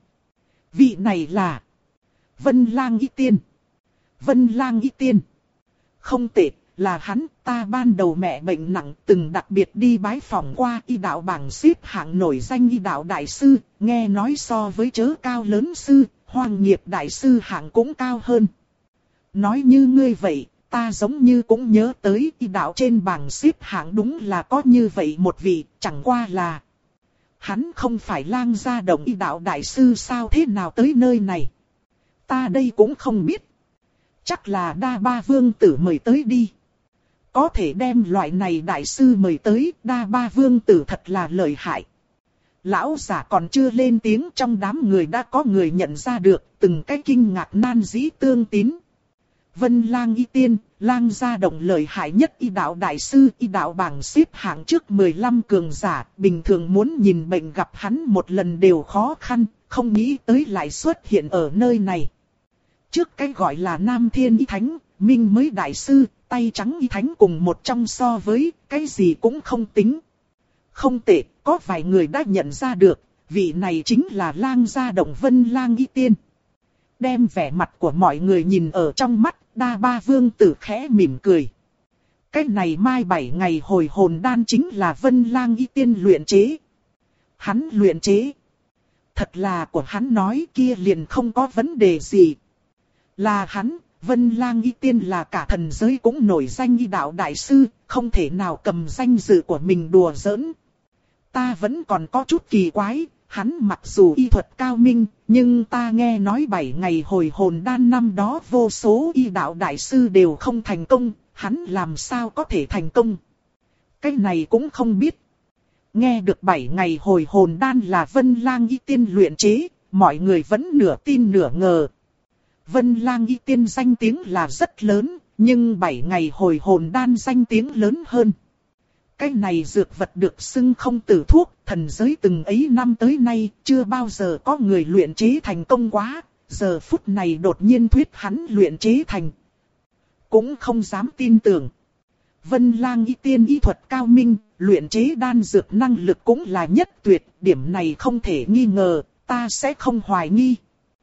Vị này là Vân Lang Y Tiên. Vân Lang Y Tiên. Không tệ, là hắn, ta ban đầu mẹ bệnh nặng từng đặc biệt đi bái phỏng qua y đạo bảng xếp hạng nổi danh y đạo đại sư, nghe nói so với chớ cao lớn sư, Hoang Nghiệp đại sư hạng cũng cao hơn. Nói như ngươi vậy, ta giống như cũng nhớ tới y đạo trên bảng xếp hạng đúng là có như vậy một vị, chẳng qua là hắn không phải Lang Gia Động y đạo đại sư sao thế nào tới nơi này. Ta đây cũng không biết. Chắc là Đa Ba Vương tử mời tới đi. Có thể đem loại này đại sư mời tới, Đa Ba Vương tử thật là lợi hại. Lão giả còn chưa lên tiếng, trong đám người đã có người nhận ra được, từng cái kinh ngạc nan dĩ tương tín. Vân Lang Y Tiên, Lang Gia Động lợi hại nhất y đạo đại sư, y đạo bảng xếp hạng trước mười lăm cường giả, bình thường muốn nhìn bệnh gặp hắn một lần đều khó khăn, không nghĩ tới lại xuất hiện ở nơi này. Trước cái gọi là Nam Thiên Y Thánh, Minh mới đại sư, tay trắng Y Thánh cùng một trong so với, cái gì cũng không tính. Không tệ, có vài người đã nhận ra được, vị này chính là Lang Gia Động Vân Lang Y Tiên. Đem vẻ mặt của mọi người nhìn ở trong mắt, Đa Ba Vương tử khẽ mỉm cười. Cái này mai bảy ngày hồi hồn đan chính là Vân Lang Y Tiên luyện chế. Hắn luyện chế. Thật là của hắn nói kia liền không có vấn đề gì. Là hắn, Vân Lang Y Tiên là cả thần giới cũng nổi danh y đạo đại sư, không thể nào cầm danh dự của mình đùa giỡn. Ta vẫn còn có chút kỳ quái, hắn mặc dù y thuật cao minh, nhưng ta nghe nói bảy ngày hồi hồn đan năm đó vô số y đạo đại sư đều không thành công, hắn làm sao có thể thành công? Cái này cũng không biết. Nghe được bảy ngày hồi hồn đan là Vân Lang Y Tiên luyện chế, mọi người vẫn nửa tin nửa ngờ. Vân Lang Y Tiên danh tiếng là rất lớn, nhưng bảy ngày hồi hồn đan danh tiếng lớn hơn. Cái này dược vật được xưng không tử thuốc, thần giới từng ấy năm tới nay chưa bao giờ có người luyện chế thành công quá, giờ phút này đột nhiên thuyết hắn luyện chế thành. Cũng không dám tin tưởng. Vân Lang Y Tiên y thuật cao minh, luyện chế đan dược năng lực cũng là nhất tuyệt, điểm này không thể nghi ngờ, ta sẽ không hoài nghi.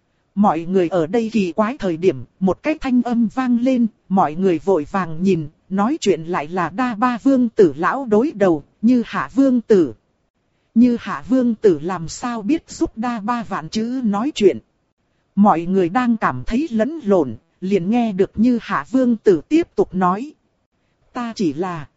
Mọi người ở đây kỳ quái thời điểm, một cái thanh âm vang lên, mọi người vội vàng nhìn, nói chuyện lại là Đa Ba Vương tử lão đối đầu, Như Hạ Vương tử. Như Hạ Vương tử làm sao biết giúp Đa Ba Vạn chữ nói chuyện. Mọi người đang cảm thấy lẫn lộn, liền nghe được Như Hạ Vương tử tiếp tục nói. Ta chỉ là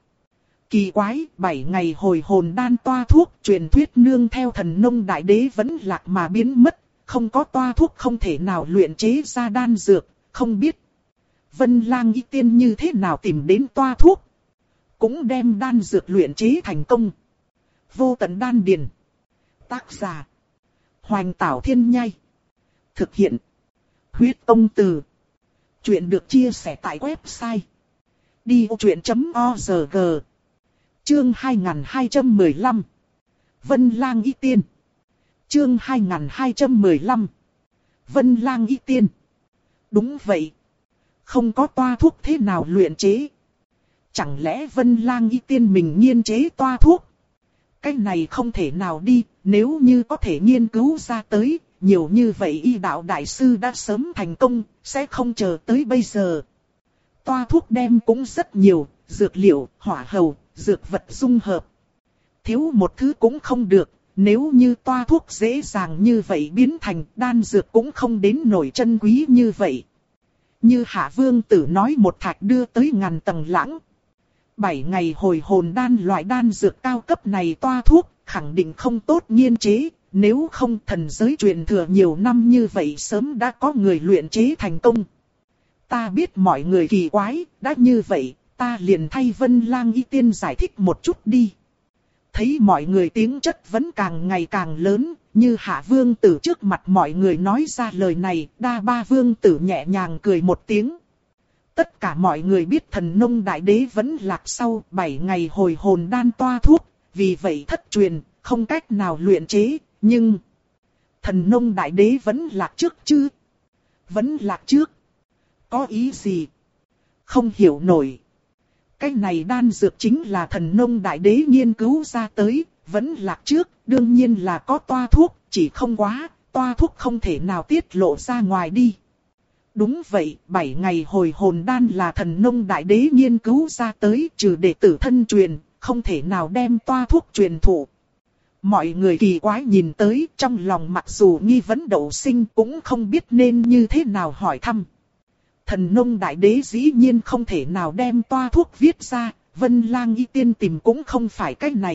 kỳ quái, bảy ngày hồi hồn đan toa thuốc, truyền thuyết nương theo thần nông đại đế vẫn lạc mà biến mất. Không có toa thuốc không thể nào luyện chế ra đan dược, không biết Vân Lang Y Tiên như thế nào tìm đến toa thuốc. Cũng đem đan dược luyện chế thành công. Vô tận đan điền. Tác giả Hoành Tảo Thiên Nhai. Thực hiện Huyết Tông Từ. Chuyện được chia sẻ tại website đi ô chuyện chấm org. Chương hai nghìn hai trăm mười lăm. Vân Lang Y Tiên. Chương hai nghìn hai trăm mười lăm. Vân Lang Y Tiên. Đúng vậy. Không có toa thuốc thế nào luyện chế. Chẳng lẽ Vân Lang Y Tiên mình nghiên chế toa thuốc? Cái này không thể nào đi, nếu như có thể nghiên cứu ra tới, nhiều như vậy y đạo đại sư đã sớm thành công, sẽ không chờ tới bây giờ. Toa thuốc đem cũng rất nhiều, dược liệu, hỏa hầu, dược vật dung hợp. Thiếu một thứ cũng không được. Nếu như toa thuốc dễ dàng như vậy biến thành, đan dược cũng không đến nổi chân quý như vậy. Như Hạ Vương Tử nói, một thạch đưa tới ngàn tầng lãng. Bảy ngày hồi hồn đan, loại đan dược cao cấp này toa thuốc, khẳng định không tốt nghiên chế. Nếu không, thần giới truyền thừa nhiều năm như vậy sớm đã có người luyện chế thành công. Ta biết mọi người kỳ quái, đã như vậy, ta liền thay Vân Lang Y Tiên giải thích một chút đi. Thấy mọi người tiếng chất vấn càng ngày càng lớn, như Hạ Vương Tử trước mặt mọi người nói ra lời này, Đa Ba Vương Tử nhẹ nhàng cười một tiếng. Tất cả mọi người biết Thần Nông Đại Đế vẫn lạc sau bảy ngày hồi hồn đan toa thuốc, vì vậy thất truyền, không cách nào luyện chế, nhưng Thần Nông Đại Đế vẫn lạc trước chứ? Vẫn lạc trước? Có ý gì? Không hiểu nổi. Cái này đan dược chính là Thần Nông Đại Đế nghiên cứu ra tới, vẫn lạc trước, đương nhiên là có toa thuốc, chỉ không quá, toa thuốc không thể nào tiết lộ ra ngoài đi. Đúng vậy, bảy ngày hồi hồn đan là Thần Nông Đại Đế nghiên cứu ra tới, trừ đệ tử thân truyền, không thể nào đem toa thuốc truyền thụ. Mọi người kỳ quái nhìn tới, trong lòng mặc dù nghi vấn đậu sinh cũng không biết nên như thế nào hỏi thăm. Thần Nông Đại Đế dĩ nhiên không thể nào đem toa thuốc viết ra, Vân Lang Y Tiên tìm cũng không phải cách này.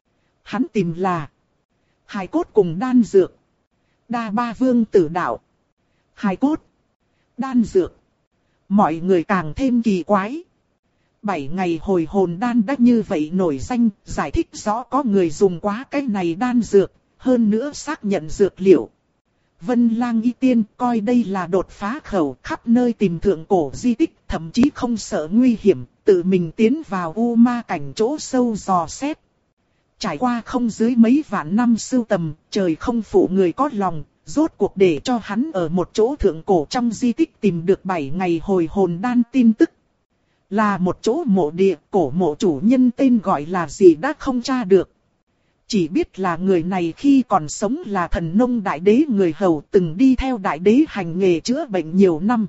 Hắn tìm là hài cốt cùng đan dược. Đa Ba Vương Tử đạo. Hài cốt, đan dược. Mọi người càng thêm kỳ quái. Bảy ngày hồi hồn đan đã như vậy nổi danh, giải thích rõ có người dùng quá cái này đan dược, hơn nữa xác nhận dược liệu. Vân Lang Y Tiên coi đây là đột phá khẩu, khắp nơi tìm thượng cổ di tích, thậm chí không sợ nguy hiểm, tự mình tiến vào u ma cảnh chỗ sâu dò xét. Trải qua không dưới mấy vạn năm sưu tầm, trời không phụ người có lòng, rốt cuộc để cho hắn ở một chỗ thượng cổ trong di tích tìm được bảy ngày hồi hồn đan tin tức. Là một chỗ mộ địa, cổ mộ chủ nhân tên gọi là gì đã không tra được. Chỉ biết là người này khi còn sống là Thần Nông Đại Đế người hầu, từng đi theo Đại Đế hành nghề chữa bệnh nhiều năm.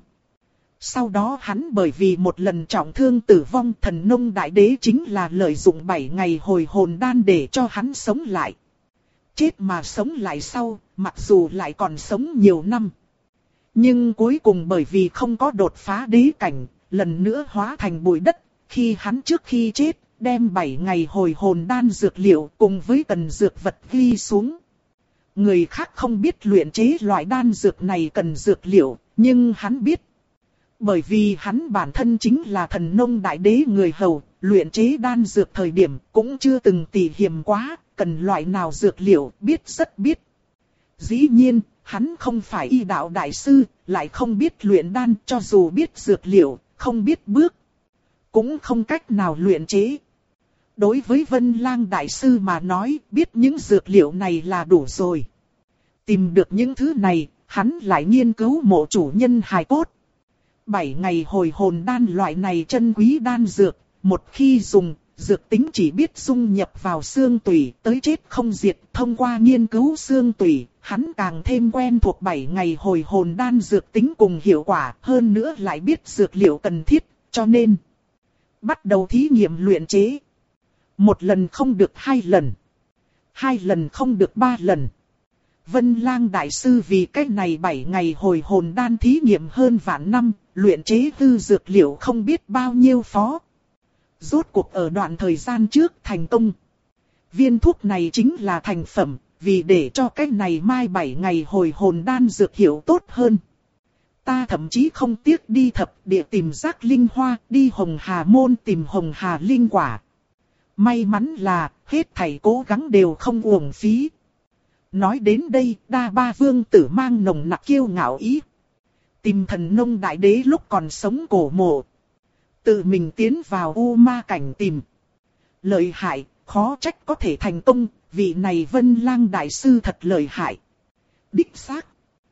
Sau đó hắn bởi vì một lần trọng thương tử vong, Thần Nông Đại Đế chính là lợi dụng bảy ngày hồi hồn đan để cho hắn sống lại. Chết mà sống lại sau, mặc dù lại còn sống nhiều năm. Nhưng cuối cùng bởi vì không có đột phá đế cảnh, lần nữa hóa thành bụi đất. Khi hắn trước khi chết, đem bảy ngày hồi hồn đan dược liệu cùng với cần dược vật ghi xuống. Người khác không biết luyện chế loại đan dược này cần dược liệu, nhưng hắn biết. Bởi vì hắn bản thân chính là Thần Nông Đại Đế người hầu, luyện chế đan dược thời điểm cũng chưa từng tỉ hiểm quá, cần loại nào dược liệu biết rất biết. Dĩ nhiên, hắn không phải y đạo đại sư, lại không biết luyện đan, cho dù biết dược liệu, không biết bước, cũng không cách nào luyện chế. Đối với Vân Lang đại sư mà nói, biết những dược liệu này là đủ rồi. Tìm được những thứ này, hắn lại nghiên cứu mộ chủ nhân hài cốt. Bảy ngày hồi hồn đan loại này chân quý đan dược, một khi dùng, dược tính chỉ biết dung nhập vào xương tủy, tới chết không diệt. Thông qua nghiên cứu xương tủy, hắn càng thêm quen thuộc bảy ngày hồi hồn đan dược tính cùng hiệu quả, hơn nữa lại biết dược liệu cần thiết, cho nên bắt đầu thí nghiệm luyện chế. Một lần không được hai lần, hai lần không được ba lần. Vân Lang đại sư vì cách này bảy ngày hồi hồn đan thí nghiệm hơn vạn năm, luyện chế hư dược liệu không biết bao nhiêu phó. Rốt cuộc ở đoạn thời gian trước thành công. Viên thuốc này chính là thành phẩm, vì để cho cách này mai bảy ngày hồi hồn đan dược hiệu tốt hơn. Ta thậm chí không tiếc đi thập địa tìm giác linh hoa, đi Hồng Hà Môn tìm Hồng Hà linh quả. May mắn là, hết thảy cố gắng đều không uổng phí. Nói đến đây, Đa Ba Vương Tử mang nồng nặc kiêu ngạo ý. Tìm Thần Nông Đại Đế lúc còn sống cổ mộ. Tự mình tiến vào u ma cảnh tìm. Lợi hại, khó trách có thể thành công, vị này Vân Lang đại sư thật lợi hại. Đích xác.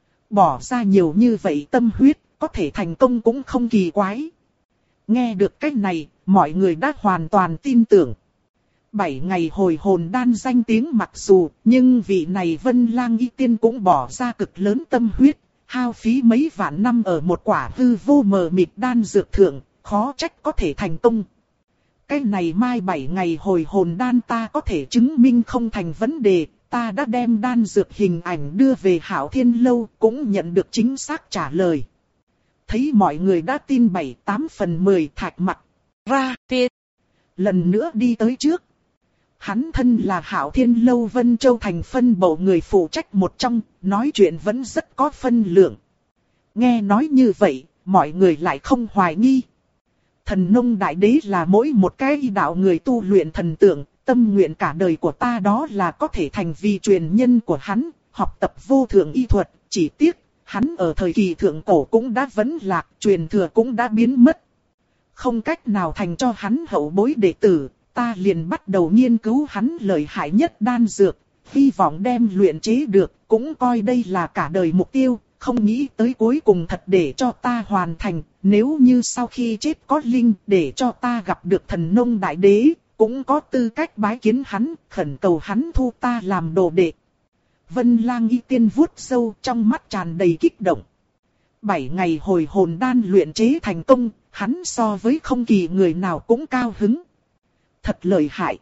Bỏ ra nhiều như vậy tâm huyết, có thể thành công cũng không kỳ quái. Nghe được cách này, mọi người đã hoàn toàn tin tưởng. Bảy ngày hồi hồn đan danh tiếng mặc dù, nhưng vị này Vân Lang Y Tiên cũng bỏ ra cực lớn tâm huyết, hao phí mấy vạn năm ở một quả hư vô mờ mịt đan dược thượng, khó trách có thể thành công. Cái này mai bảy ngày hồi hồn đan ta có thể chứng minh không thành vấn đề, ta đã đem đan dược hình ảnh đưa về Hạo Thiên Lâu, cũng nhận được chính xác trả lời. Thấy mọi người đã tin bảy tám phần mười, Thạch Mặc ra tiết lần nữa đi tới trước. Hắn thân là Hạo Thiên Lâu Vân Châu thành phân bộ người phụ trách một trong, nói chuyện vẫn rất có phân lượng. Nghe nói như vậy, mọi người lại không hoài nghi. Thần Nông Đại Đế là mỗi một cái đạo người tu luyện thần tượng, tâm nguyện cả đời của ta đó là có thể thành vì truyền nhân của hắn, học tập vô thượng y thuật, chỉ tiếc, hắn ở thời kỳ thượng cổ cũng đã vấn lạc, truyền thừa cũng đã biến mất. Không cách nào thành cho hắn hậu bối đệ tử, ta liền bắt đầu nghiên cứu hắn lợi hại nhất đan dược, hy vọng đem luyện chế được, cũng coi đây là cả đời mục tiêu, không nghĩ tới cuối cùng thật để cho ta hoàn thành, nếu như sau khi chết có linh để cho ta gặp được Thần Nông Đại Đế, cũng có tư cách bái kiến hắn, khẩn cầu hắn thu ta làm đồ đệ. Vân Lang Y Tiên vuốt râu, trong mắt tràn đầy kích động. Bảy ngày hồi hồn đan luyện chế thành công, hắn so với không kỳ người nào cũng cao hứng. Thật lợi hại.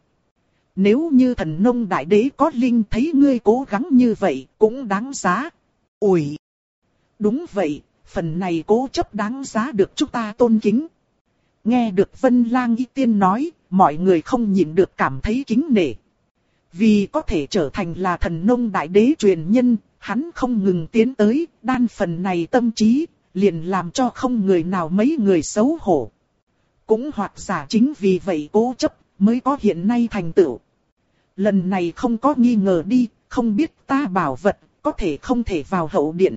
Nếu như Thần Nông Đại Đế có linh thấy ngươi cố gắng như vậy, cũng đáng giá. Ủi! Đúng vậy, phần này cố chấp đáng giá được chúng ta tôn kính. Nghe được Vân Lang Y Tiên nói, mọi người không nhịn được cảm thấy kính nể. Vì có thể trở thành là Thần Nông Đại Đế truyền nhân, hắn không ngừng tiến tới, đan phần này tâm trí, liền làm cho không người nào mấy người xấu hổ. Cũng hoặc giả chính vì vậy cố chấp, mới có hiện nay thành tựu. Lần này không có nghi ngờ đi, không biết ta bảo vật, có thể không thể vào hậu điện.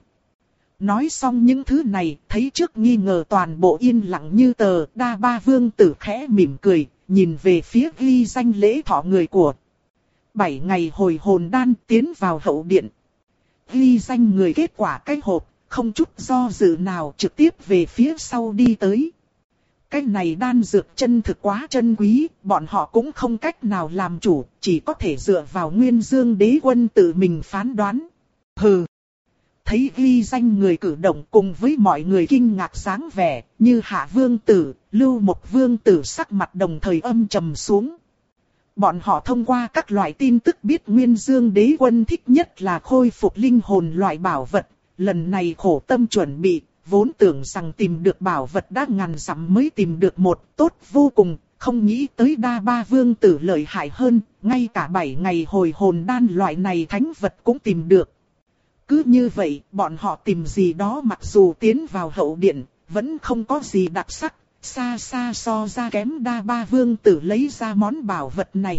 Nói xong những thứ này, thấy trước nghi ngờ toàn bộ yên lặng như tờ, Đa Ba Vương tử khẽ mỉm cười, nhìn về phía ghi danh lễ thọ người của. Bảy ngày hồi hồn đan tiến vào hậu điện. Ghi danh người kết quả cái hộp, không chút do dự nào trực tiếp về phía sau đi tới. Cái này đan dược chân thực quá chân quý, bọn họ cũng không cách nào làm chủ, chỉ có thể dựa vào Nguyên Dương Đế Quân tự mình phán đoán. Hừ! Thấy ghi danh người cử động cùng với mọi người kinh ngạc dáng vẻ, như Hạ Vương Tử, Lưu Mộc Vương Tử sắc mặt đồng thời âm trầm xuống. Bọn họ thông qua các loại tin tức biết Nguyên Dương Đế Quân thích nhất là khôi phục linh hồn loại bảo vật, lần này khổ tâm chuẩn bị, vốn tưởng rằng tìm được bảo vật đã ngàn dặm mới tìm được một, tốt vô cùng, không nghĩ tới Đa Ba Vương Tử lợi hại hơn, ngay cả bảy ngày hồi hồn đan loại này thánh vật cũng tìm được. Cứ như vậy, bọn họ tìm gì đó mặc dù tiến vào hậu điện, vẫn không có gì đặc sắc, xa xa so ra kém Đa Ba Vương Tử lấy ra món bảo vật này.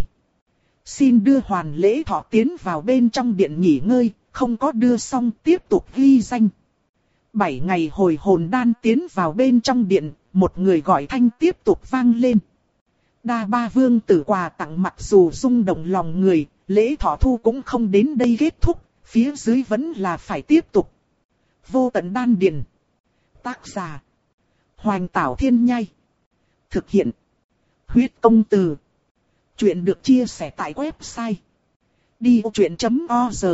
Xin đưa hoàn lễ thọ tiến vào bên trong điện nghỉ ngơi, không có đưa xong tiếp tục ghi danh. Bảy ngày hồi hồn đan tiến vào bên trong điện, một người gọi thanh tiếp tục vang lên. Đa Ba Vương Tử quà tặng mặc dù rung động lòng người, lễ thọ thu cũng không đến đây kết thúc, phía dưới vẫn là phải tiếp tục. Vô tận đan điền. Tác giả: Hoành Tảo Thiên Nhai. Thực hiện: Huyết Công Từ. Chuyện được chia sẻ tại website đi ô chuyện chấm org.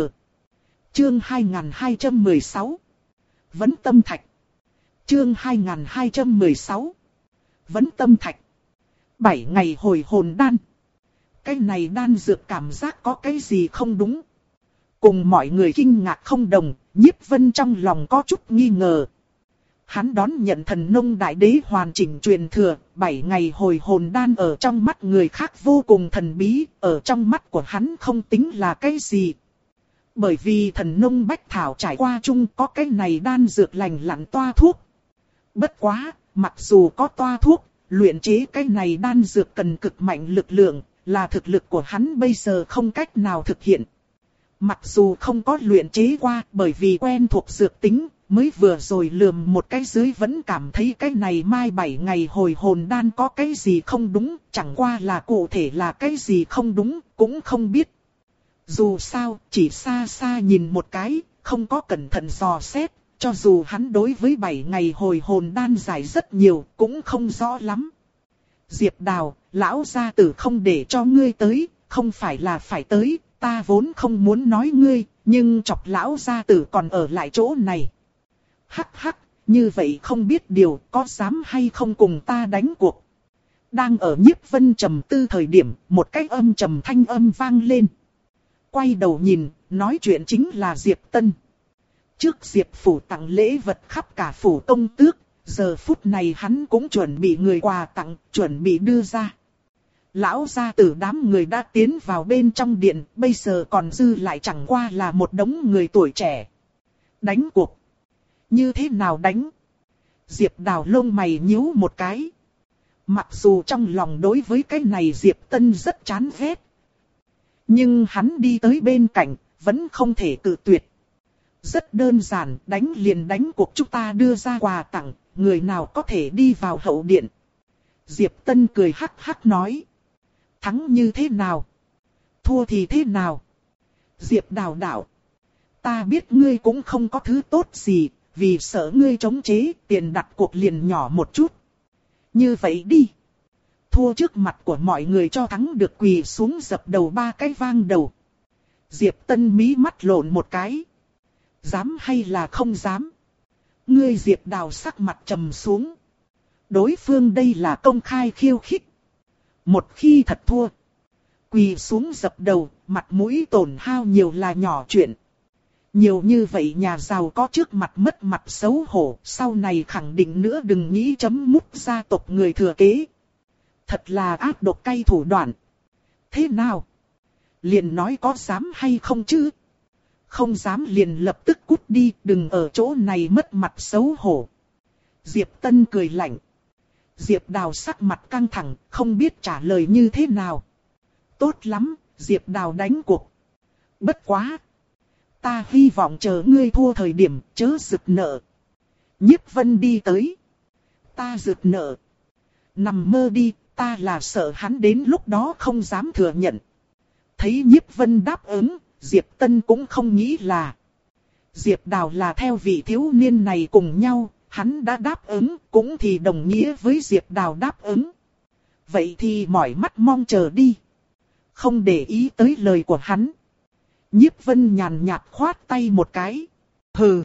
Chương hai nghìn hai trăm mười sáu. Vấn Tâm Thạch. Chương hai nghìn hai trăm mười sáu. Vấn Tâm Thạch. Bảy ngày hồi hồn đan. Cái này đan dược cảm giác có cái gì không đúng. Cùng mọi người kinh ngạc không đồng, Nhiếp Vân trong lòng có chút nghi ngờ. Hắn đón nhận Thần Nông Đại Đế hoàn chỉnh truyền thừa, bảy ngày hồi hồn đan ở trong mắt người khác vô cùng thần bí, ở trong mắt của hắn không tính là cái gì. Bởi vì Thần Nông Bách Thảo trải qua chung có cái này đan dược lành lặn toa thuốc. Bất quá, mặc dù có toa thuốc, luyện chế cái này đan dược cần cực mạnh lực lượng, là thực lực của hắn bây giờ không cách nào thực hiện. Mặc dù không có luyện chế qua, bởi vì quen thuộc dược tính, mới vừa rồi lườm một cái dưới vẫn cảm thấy cái này mai bảy ngày hồi hồn đan có cái gì không đúng, chẳng qua là cụ thể là cái gì không đúng, cũng không biết. Dù sao, chỉ xa xa nhìn một cái, không có cẩn thận dò xét, cho dù hắn đối với bảy ngày hồi hồn đan giải rất nhiều, cũng không rõ lắm. Diệp Đào, lão gia tử không để cho ngươi tới, không phải là phải tới, ta vốn không muốn nói ngươi, nhưng chọc lão gia tử còn ở lại chỗ này. Hắc hắc, như vậy không biết điều có dám hay không cùng ta đánh cuộc. Đang ở Nhiếp Vân trầm tư thời điểm, một cái âm trầm thanh âm vang lên. quay đầu nhìn, nói chuyện chính là Diệp Tân. Trước Diệp phủ tặng lễ vật khắp cả phủ công tước, giờ phút này hắn cũng chuẩn bị người quà tặng, chuẩn bị đưa ra. Lão gia tử đám người đã tiến vào bên trong điện, bây giờ còn dư lại chẳng qua là một đống người tuổi trẻ. Đánh cuộc. Như thế nào đánh? Diệp Đào lông mày nhíu một cái. Mặc dù trong lòng đối với cái này Diệp Tân rất chán ghét. Nhưng hắn đi tới bên cạnh, vẫn không thể cự tuyệt. Rất đơn giản, đánh liền đánh cuộc chúng ta đưa ra quà tặng, người nào có thể đi vào hậu điện. Diệp Tân cười hắc hắc nói. Thắng như thế nào? Thua thì thế nào? Diệp Đào đạo. Ta biết ngươi cũng không có thứ tốt gì, vì sợ ngươi chống chế, tiền đặt cuộc liền nhỏ một chút. Như vậy đi. Thua trước mặt của mọi người cho thắng được quỳ xuống dập đầu ba cái vang đầu. Diệp Tân mí mắt lộn một cái. Dám hay là không dám? Ngươi Diệp Đào sắc mặt trầm xuống. Đối phương đây là công khai khiêu khích. Một khi thật thua, quỳ xuống dập đầu, mặt mũi tổn hao nhiều là nhỏ chuyện. Nhiều như vậy nhà giàu có trước mặt mất mặt xấu hổ, sau này khẳng định nữa đừng nghĩ chấm mút gia tộc người thừa kế. Thật là ác độc cay thủ đoạn. Thế nào? Liền nói có dám hay không chứ? Không dám liền lập tức cút đi, đừng ở chỗ này mất mặt xấu hổ. Diệp Tân cười lạnh. Diệp Đào sắc mặt căng thẳng, không biết trả lời như thế nào. Tốt lắm, Diệp Đào đánh cuộc. Bất quá. Ta hy vọng chờ ngươi thua thời điểm, chớ rực nợ. Nhiếp Vân đi tới. Ta rực nợ. Nằm mơ đi, ta là sợ hắn đến lúc đó không dám thừa nhận. Thấy Nhiếp Vân đáp ứng, Diệp Tân cũng không nghĩ là. Diệp Đào là theo vị thiếu niên này cùng nhau, hắn đã đáp ứng, cũng thì đồng nghĩa với Diệp Đào đáp ứng. Vậy thì mỏi mắt mong chờ đi. Không để ý tới lời của hắn. Nhiếp Vân nhàn nhạt khoát tay một cái. Hừ.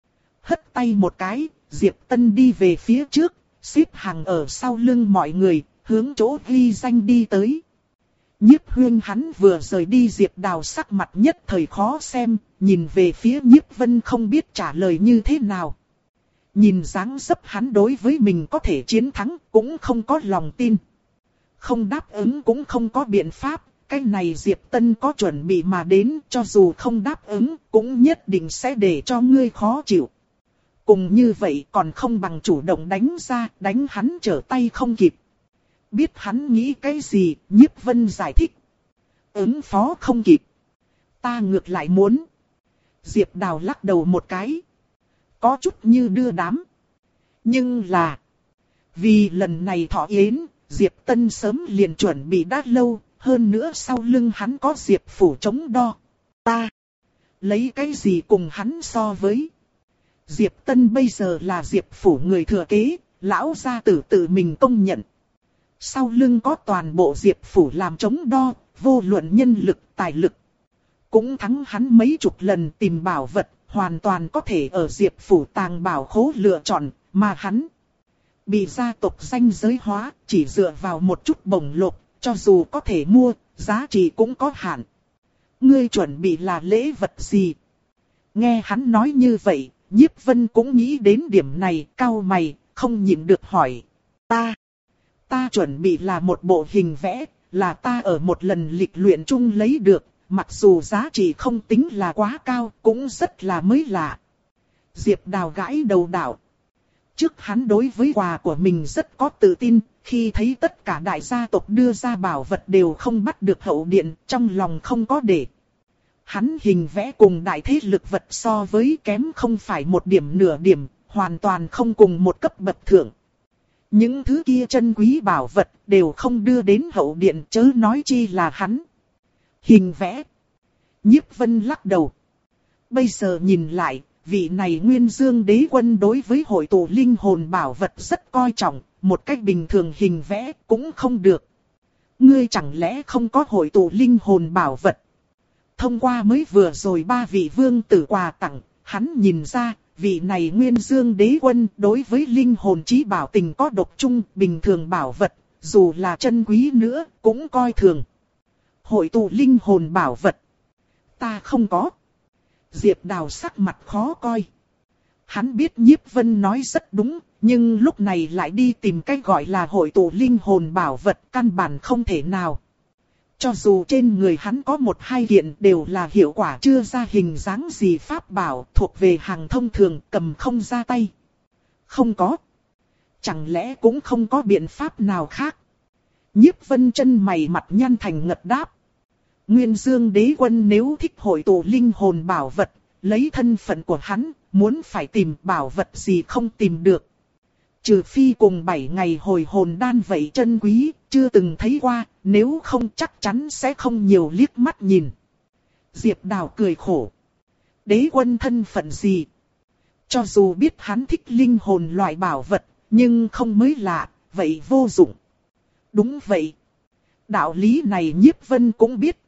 Hất tay một cái, Diệp Tân đi về phía trước, xếp hàng ở sau lưng mọi người, hướng chỗ ghi danh đi tới. Nhiếp Huyên hắn vừa rời đi Diệp Đào sắc mặt nhất thời khó xem, nhìn về phía Nhiếp Vân không biết trả lời như thế nào. Nhìn dáng dấp hắn đối với mình có thể chiến thắng, cũng không có lòng tin. Không đáp ứng cũng không có biện pháp, cái này Diệp Tân có chuẩn bị mà đến, cho dù không đáp ứng, cũng nhất định sẽ để cho ngươi khó chịu. Cùng như vậy còn không bằng chủ động đánh ra, đánh hắn trở tay không kịp. Biết hắn nghĩ cái gì, Nhiếp Vân giải thích. Ứng phó không kịp. Ta ngược lại muốn. Diệp Đào lắc đầu một cái. Có chút như đưa đám. Nhưng là. Vì lần này thọ yến, Diệp Tân sớm liền chuẩn bị đã lâu. Hơn nữa sau lưng hắn có Diệp phủ chống đo. Ta. Lấy cái gì cùng hắn so với. Diệp Tân bây giờ là Diệp phủ người thừa kế. Lão gia tử tự mình công nhận. Sau lưng có toàn bộ Diệp phủ làm chống đo, vô luận nhân lực, tài lực. Cũng thắng hắn mấy chục lần tìm bảo vật, hoàn toàn có thể ở Diệp phủ tàng bảo khố lựa chọn, mà hắn bị gia tộc danh giới hóa, chỉ dựa vào một chút bổng lộc, cho dù có thể mua, giá trị cũng có hạn. Ngươi chuẩn bị là lễ vật gì? Nghe hắn nói như vậy, Nhiếp Vân cũng nghĩ đến điểm này, cau mày, không nhịn được hỏi. Ta, ta chuẩn bị là một bộ hình vẽ, là ta ở một lần lịch luyện chung lấy được, mặc dù giá trị không tính là quá cao, cũng rất là mới lạ. Diệp Đào gãi đầu đạo. Trước hắn đối với quà của mình rất có tự tin, khi thấy tất cả đại gia tộc đưa ra bảo vật đều không bắt được hậu điện, trong lòng không có để. Hắn hình vẽ cùng đại thế lực vật so với kém không phải một điểm nửa điểm, hoàn toàn không cùng một cấp bậc thượng. Những thứ kia chân quý bảo vật đều không đưa đến hậu điện, chớ nói chi là hắn. Hình vẽ. Nhiếp Vân lắc đầu. Bây giờ nhìn lại, vị này Nguyên Dương đế quân đối với hội tụ linh hồn bảo vật rất coi trọng, một cách bình thường hình vẽ cũng không được. Ngươi chẳng lẽ không có hội tụ linh hồn bảo vật? Thông qua mới vừa rồi ba vị vương tử quà tặng, hắn nhìn ra, vị này Nguyên Dương đế quân đối với linh hồn chí bảo tình có độc chung, bình thường bảo vật, dù là chân quý nữa, cũng coi thường. Hội tụ linh hồn bảo vật. Ta không có. Diệp Đào sắc mặt khó coi. Hắn biết Nhiếp Vân nói rất đúng, nhưng lúc này lại đi tìm cách gọi là hội tụ linh hồn bảo vật, căn bản không thể nào. Cho dù trên người hắn có một hai kiện đều là hiệu quả chưa ra hình dáng gì pháp bảo, thuộc về hàng thông thường, cầm không ra tay. Không có. Chẳng lẽ cũng không có biện pháp nào khác? Nhiếp Vân chân mày mặt nhăn thành ngật đáp. Nguyên Dương Đế Quân nếu thích hội tụ linh hồn bảo vật, lấy thân phận của hắn, muốn phải tìm bảo vật gì không tìm được. Trừ phi cùng bảy ngày hồi hồn đan vậy chân quý, chưa từng thấy qua, nếu không chắc chắn sẽ không nhiều liếc mắt nhìn. Diệp Đào cười khổ. Đế Quân thân phận gì? Cho dù biết hắn thích linh hồn loại bảo vật, nhưng không mới lạ, vậy vô dụng. Đúng vậy. Đạo lý này Nhiếp Vân cũng biết.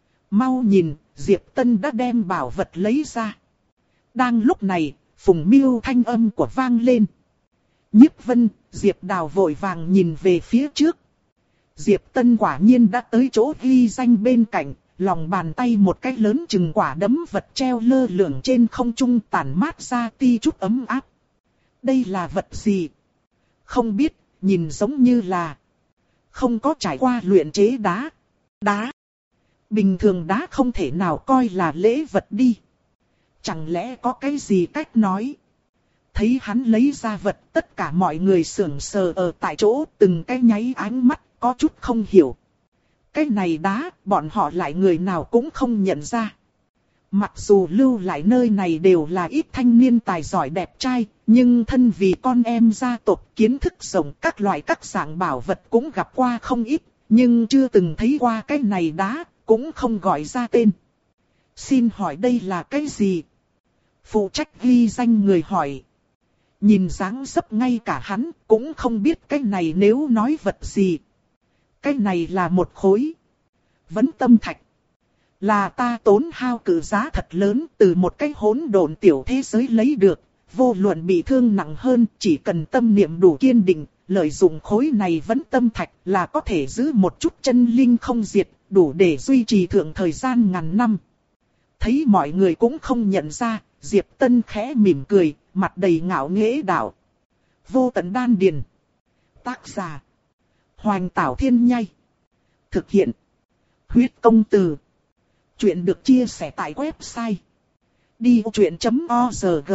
Mau nhìn, Diệp Tân đã đem bảo vật lấy ra. Đang lúc này, Phùng Miêu thanh âm của vang lên. Nhiếp Vân, Diệp Đào vội vàng nhìn về phía trước. Diệp Tân quả nhiên đã tới chỗ ghi danh bên cạnh, lòng bàn tay một cái lớn chừng quả đấm vật treo lơ lửng trên không trung tản mát ra ti chút ấm áp. Đây là vật gì? Không biết, nhìn giống như là không có trải qua luyện chế đá. Đá? Bình thường đá không thể nào coi là lễ vật đi. Chẳng lẽ có cái gì cách nói? Thấy hắn lấy ra vật, tất cả mọi người sững sờ ở tại chỗ, từng cái nháy ánh mắt, có chút không hiểu. Cái này đá, bọn họ lại người nào cũng không nhận ra. Mặc dù lưu lại nơi này đều là ít thanh niên tài giỏi đẹp trai, nhưng thân vì con em gia tộc kiến thức rộng, các loại các dạng bảo vật cũng gặp qua không ít, nhưng chưa từng thấy qua cái này đá, cũng không gọi ra tên. Xin hỏi đây là cái gì? Phụ trách ghi danh người hỏi. Nhìn dáng dấp ngay cả hắn cũng không biết cái này nếu nói vật gì. Cái này là một khối vấn tâm thạch. Là ta tốn hao cự giá thật lớn từ một cái hỗn độn tiểu thế giới lấy được. Vô luận bị thương nặng hơn, chỉ cần tâm niệm đủ kiên định, lợi dụng khối này vấn tâm thạch là có thể giữ một chút chân linh không diệt, đủ để duy trì thượng thời gian ngàn năm. Thấy mọi người cũng không nhận ra, Diệp Tân khẽ mỉm cười, mặt đầy ngạo nghễ đạo. Vô tận đan điền. Tác giả. Hoành Tảo Thiên Nhai. Thực hiện. Huyết Công Từ. Chuyện được chia sẻ tại website. đi truyện chấm org.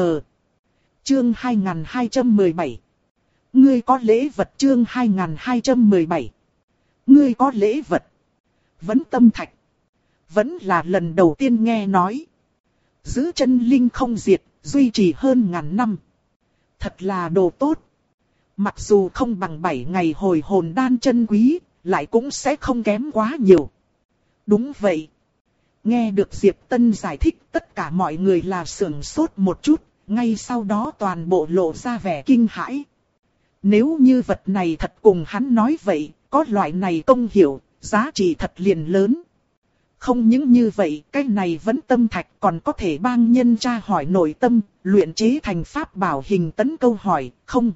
Chương hai nghìn hai trăm mười bảy. Ngươi có lễ vật chương hai nghìn hai trăm mười bảy. Ngươi có lễ vật. Vấn tâm thạch. Vẫn là lần đầu tiên nghe nói. Giữ chân linh không diệt, duy trì hơn ngàn năm. Thật là đồ tốt. Mặc dù không bằng bảy ngày hồi hồn đan chân quý, lại cũng sẽ không kém quá nhiều. Đúng vậy. Nghe được Diệp Tân giải thích, tất cả mọi người là sửng sốt một chút, ngay sau đó toàn bộ lộ ra vẻ kinh hãi. Nếu như vật này thật cùng hắn nói vậy, có loại này công hiểu, giá trị thật liền lớn. Không những như vậy, cái này vẫn tâm thạch còn có thể bang nhân tra hỏi nội tâm, luyện chế thành pháp bảo hình tấn câu hỏi, không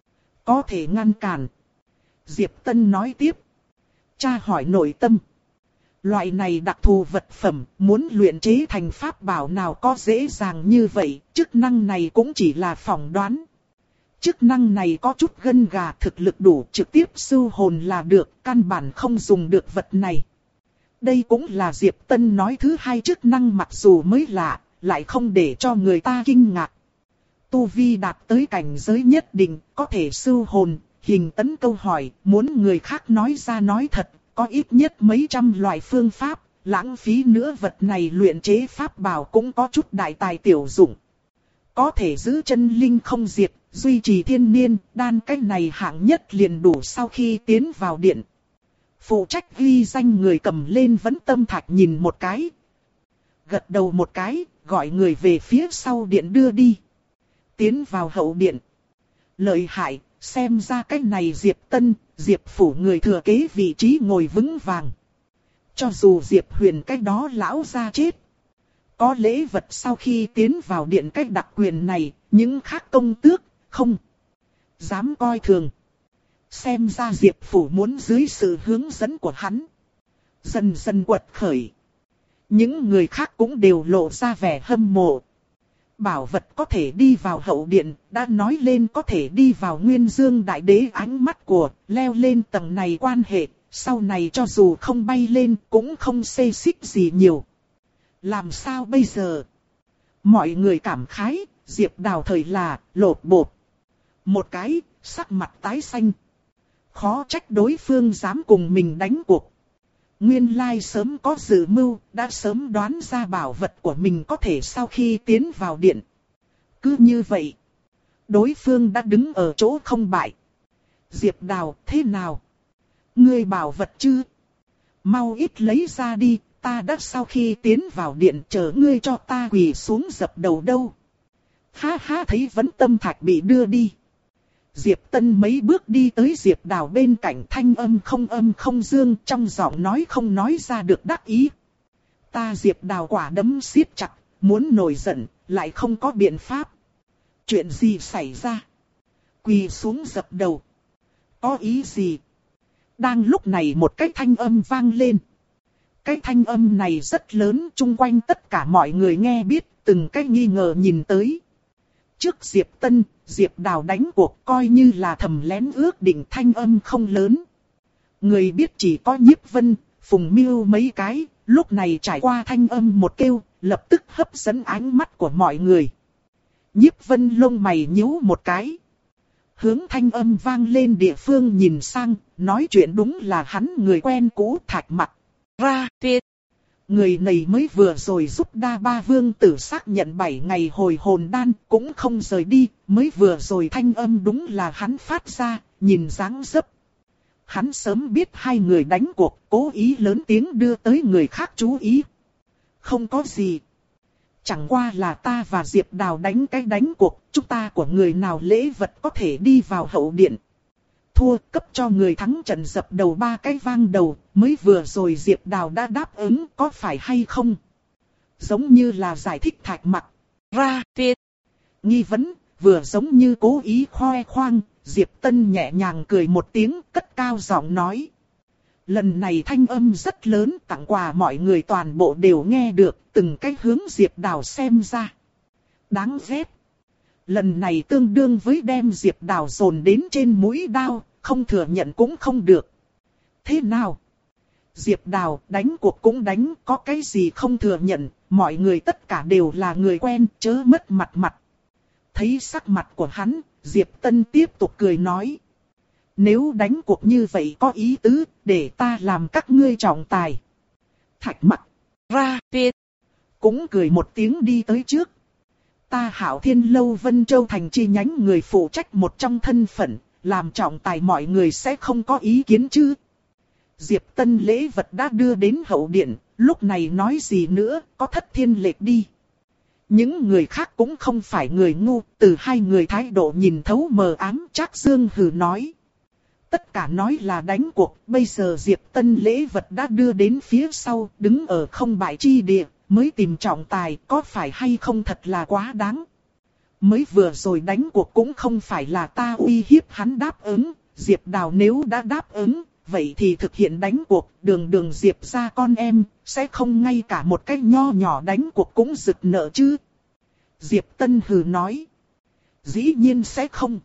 có thể ngăn cản. Diệp Tân nói tiếp. Tra hỏi nội tâm. Loại này đặc thù vật phẩm, muốn luyện chế thành pháp bảo nào có dễ dàng như vậy, chức năng này cũng chỉ là phỏng đoán. Chức năng này có chút gân gà, thực lực đủ, trực tiếp sưu hồn là được, căn bản không dùng được vật này. Đây cũng là Diệp Tân nói thứ hai chức năng mặc dù mới lạ, lại không để cho người ta kinh ngạc. Tu vi đạt tới cảnh giới nhất định, có thể sưu hồn, hình tấn câu hỏi, muốn người khác nói ra nói thật, có ít nhất mấy trăm loại phương pháp, lãng phí nữa vật này luyện chế pháp bảo cũng có chút đại tài tiểu dụng. Có thể giữ chân linh không diệt, duy trì thiên niên, đan cách này hạng nhất liền đủ sau khi tiến vào điện. Phụ trách ghi danh người cầm lên vấn tâm thạch nhìn một cái. Gật đầu một cái, gọi người về phía sau điện đưa đi. Tiến vào hậu điện. Lợi hại, xem ra cách này Diệp Tân, Diệp Phủ người thừa kế vị trí ngồi vững vàng. Cho dù Diệp Huyền cách đó lão ra chết. Có lễ vật sau khi tiến vào điện cách đặc quyền này, những khác công tước, không dám coi thường. Xem ra Diệp Phủ muốn dưới sự hướng dẫn của hắn, dần dần quật khởi. Những người khác cũng đều lộ ra vẻ hâm mộ. Bảo vật có thể đi vào hậu điện, đã nói lên có thể đi vào Nguyên Dương Đại Đế ánh mắt của, leo lên tầng này quan hệ, sau này cho dù không bay lên cũng không xê xích gì nhiều. Làm sao bây giờ? Mọi người cảm khái, Diệp Đào thời là, lột bột. Một cái, sắc mặt tái xanh. Khó trách đối phương dám cùng mình đánh cuộc. Nguyên lai sớm có dự mưu, đã sớm đoán ra bảo vật của mình có thể sau khi tiến vào điện. Cứ như vậy, đối phương đã đứng ở chỗ không bại. Diệp Đào, thế nào? Ngươi bảo vật chứ? Mau ít lấy ra đi, ta đã sau khi tiến vào điện chờ ngươi cho ta quỳ xuống dập đầu đâu. Ha ha, thấy Vấn Tâm Thạch bị đưa đi. Diệp Tân mấy bước đi tới Diệp Đào bên cạnh, thanh âm không âm không dương, trong giọng nói không nói ra được đắc ý. Ta Diệp Đào quả đấm siết chặt, muốn nổi giận, lại không có biện pháp. Chuyện gì xảy ra? Quỳ xuống dập đầu. Có ý gì? Đang lúc này một cái thanh âm vang lên. Cái thanh âm này rất lớn, chung quanh tất cả mọi người nghe biết, từng cái nghi ngờ nhìn tới. Trước Diệp Tân, Diệp Đào đánh cuộc coi như là thầm lén ước định, thanh âm không lớn. Người biết chỉ có Nhiếp Vân, Phùng Miêu mấy cái, lúc này trải qua thanh âm một kêu, lập tức hấp dẫn ánh mắt của mọi người. Nhiếp Vân lông mày nhíu một cái. Hướng thanh âm vang lên địa phương nhìn sang, nói chuyện đúng là hắn người quen cũ Thạch Mặc. Ra, Việt. Người này mới vừa rồi giúp Đa Ba Vương tử xác nhận bảy ngày hồi hồn đan, cũng không rời đi, mới vừa rồi thanh âm đúng là hắn phát ra, nhìn dáng dấp. Hắn sớm biết hai người đánh cuộc, cố ý lớn tiếng đưa tới người khác chú ý. Không có gì. Chẳng qua là ta và Diệp Đào đánh cái đánh cuộc, chúng ta của người nào lễ vật có thể đi vào hậu điện. Thua cấp cho người thắng trận dập đầu ba cái vang đầu, mới vừa rồi Diệp Đào đã đáp ứng, có phải hay không? Giống như là giải thích Thạch Mặc. Ra, Việt. Nghi vấn, vừa giống như cố ý khoe khoang, Diệp Tân nhẹ nhàng cười một tiếng, cất cao giọng nói. Lần này thanh âm rất lớn, tặng quà mọi người toàn bộ đều nghe được, từng cái hướng Diệp Đào xem ra. Đáng ghét. Lần này tương đương với đem Diệp Đào dồn đến trên mũi đao, không thừa nhận cũng không được. Thế nào? Diệp Đào đánh cuộc cũng đánh, có cái gì không thừa nhận, mọi người tất cả đều là người quen, chớ mất mặt mặt. Thấy sắc mặt của hắn, Diệp Tân tiếp tục cười nói. Nếu đánh cuộc như vậy có ý tứ, để ta làm các ngươi trọng tài. Thạch Mặc, Ra, Việt. Cũng cười một tiếng đi tới trước. Ta Hạo Thiên Lâu Vân Châu thành chi nhánh người phụ trách một trong thân phận, làm trọng tài mọi người sẽ không có ý kiến chứ. Diệp Tân lễ vật đã đưa đến hậu điện, lúc này nói gì nữa, có thất thiên lệch đi. Những người khác cũng không phải người ngu, từ hai người thái độ nhìn thấu mờ ám, Trác Dương hừ nói. Tất cả nói là đánh cuộc, bây giờ Diệp Tân lễ vật đã đưa đến phía sau, đứng ở không bại chi địa, mới tìm trọng tài, có phải hay không thật là quá đáng. Mới vừa rồi đánh cuộc cũng không phải là ta uy hiếp hắn đáp ứng, Diệp Đào nếu đã đáp ứng, vậy thì thực hiện đánh cuộc, đường đường Diệp ra con em, sẽ không ngay cả một cái nho nhỏ đánh cuộc cũng rực nợ chứ. Diệp Tân hừ nói. Dĩ nhiên sẽ không.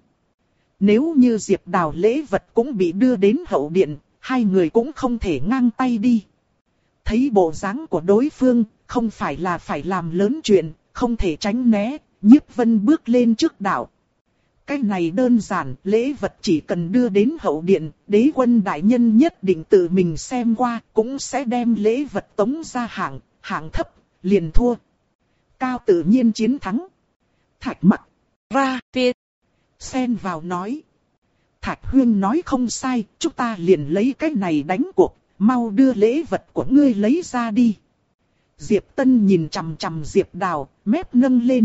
Nếu như Diệp Đào lễ vật cũng bị đưa đến hậu điện, hai người cũng không thể ngang tay đi. Thấy bộ dáng của đối phương, không phải là phải làm lớn chuyện, không thể tránh né, Nhiếp Vân bước lên trước đạo. Cái này đơn giản, lễ vật chỉ cần đưa đến hậu điện, đế quân đại nhân nhất định tự mình xem qua, cũng sẽ đem lễ vật tống ra hạng, hạng thấp, liền thua. Cao tự nhiên chiến thắng. Thạch Mặc, Ra, Việt. Xen vào nói. Thạch Huyên nói không sai, chúng ta liền lấy cái này đánh cuộc, mau đưa lễ vật của ngươi lấy ra đi. Diệp Tân nhìn chằm chằm Diệp Đào, mép nâng lên.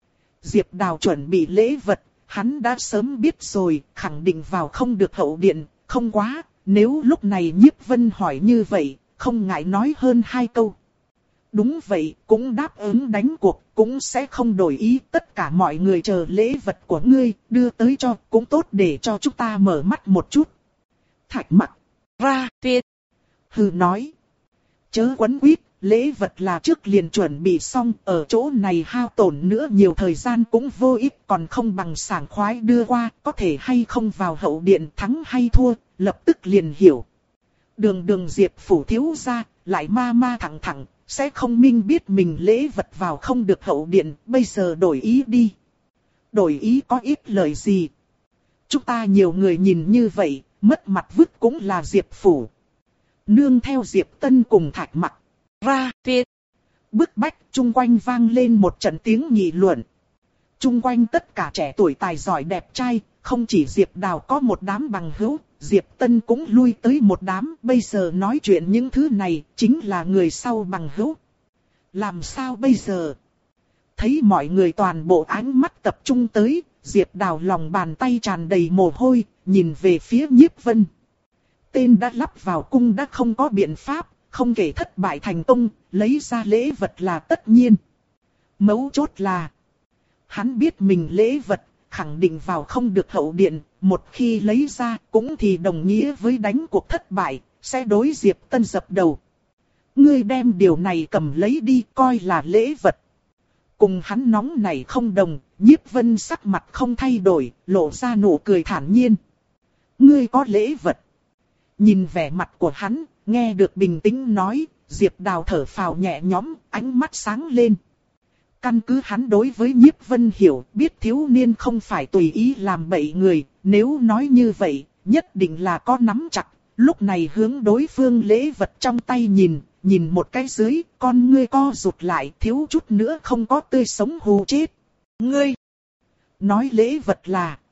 Diệp Đào chuẩn bị lễ vật, hắn đã sớm biết rồi, khẳng định vào không được hậu điện, không quá, nếu lúc này Nhiếp Vân hỏi như vậy, không ngại nói hơn hai câu. Đúng vậy, cũng đáp ứng đánh cuộc, cũng sẽ không đổi ý, tất cả mọi người chờ lễ vật của ngươi, đưa tới cho, cũng tốt để cho chúng ta mở mắt một chút. Thạch Mặc, Ra, Việt. Hừ nói. Chớ quấn quýt, lễ vật là trước liền chuẩn bị xong, ở chỗ này hao tổn nữa nhiều thời gian cũng vô ích, còn không bằng sảng khoái đưa qua, có thể hay không vào hậu điện thắng hay thua, lập tức liền hiểu. Đường đường Diệp phủ thiếu gia, lại ma ma thẳng thẳng, sẽ không minh biết mình lễ vật vào không được hậu điện, bây giờ đổi ý đi. Đổi ý có ít lời gì? Chúng ta nhiều người nhìn như vậy, mất mặt vứt cũng là Diệp phủ. Nương theo Diệp Tân cùng Thạch Mặc ra phiệt. Bức bách chung quanh vang lên một trận tiếng nghị luận. Chung quanh tất cả trẻ tuổi tài giỏi đẹp trai, không chỉ Diệp Đào có một đám bằng hữu, Diệp Tân cũng lui tới một đám. Bây giờ nói chuyện những thứ này chính là người sau bằng hữu. Làm sao bây giờ? Thấy mọi người toàn bộ ánh mắt tập trung tới, Diệp Đào lòng bàn tay tràn đầy mồ hôi, nhìn về phía Nhiếp Vân. Tên đã lắp vào cung đã không có biện pháp, không kể thất bại thành công, lấy ra lễ vật là tất nhiên. Mấu chốt là, hắn biết mình lễ vật, khẳng định vào không được hậu điện, một khi lấy ra cũng thì đồng nghĩa với đánh cuộc thất bại, sẽ đối Diệp Tân dập đầu. Ngươi đem điều này cầm lấy đi coi là lễ vật. Cùng hắn nóng này không đồng, Nhiếp Vân sắc mặt không thay đổi, lộ ra nụ cười thản nhiên. Ngươi có lễ vật. Nhìn vẻ mặt của hắn, nghe được bình tĩnh nói, Diệp Đào thở phào nhẹ nhõm, ánh mắt sáng lên. Căn cứ hắn đối với Nhiếp Vân hiểu, biết thiếu niên không phải tùy ý làm bậy người, nếu nói như vậy, nhất định là có nắm chặt. Lúc này hướng đối phương lễ vật trong tay nhìn, nhìn một cái dưới, con ngươi co rụt lại, thiếu chút nữa không có tươi sống hù chết. Ngươi, nói lễ vật là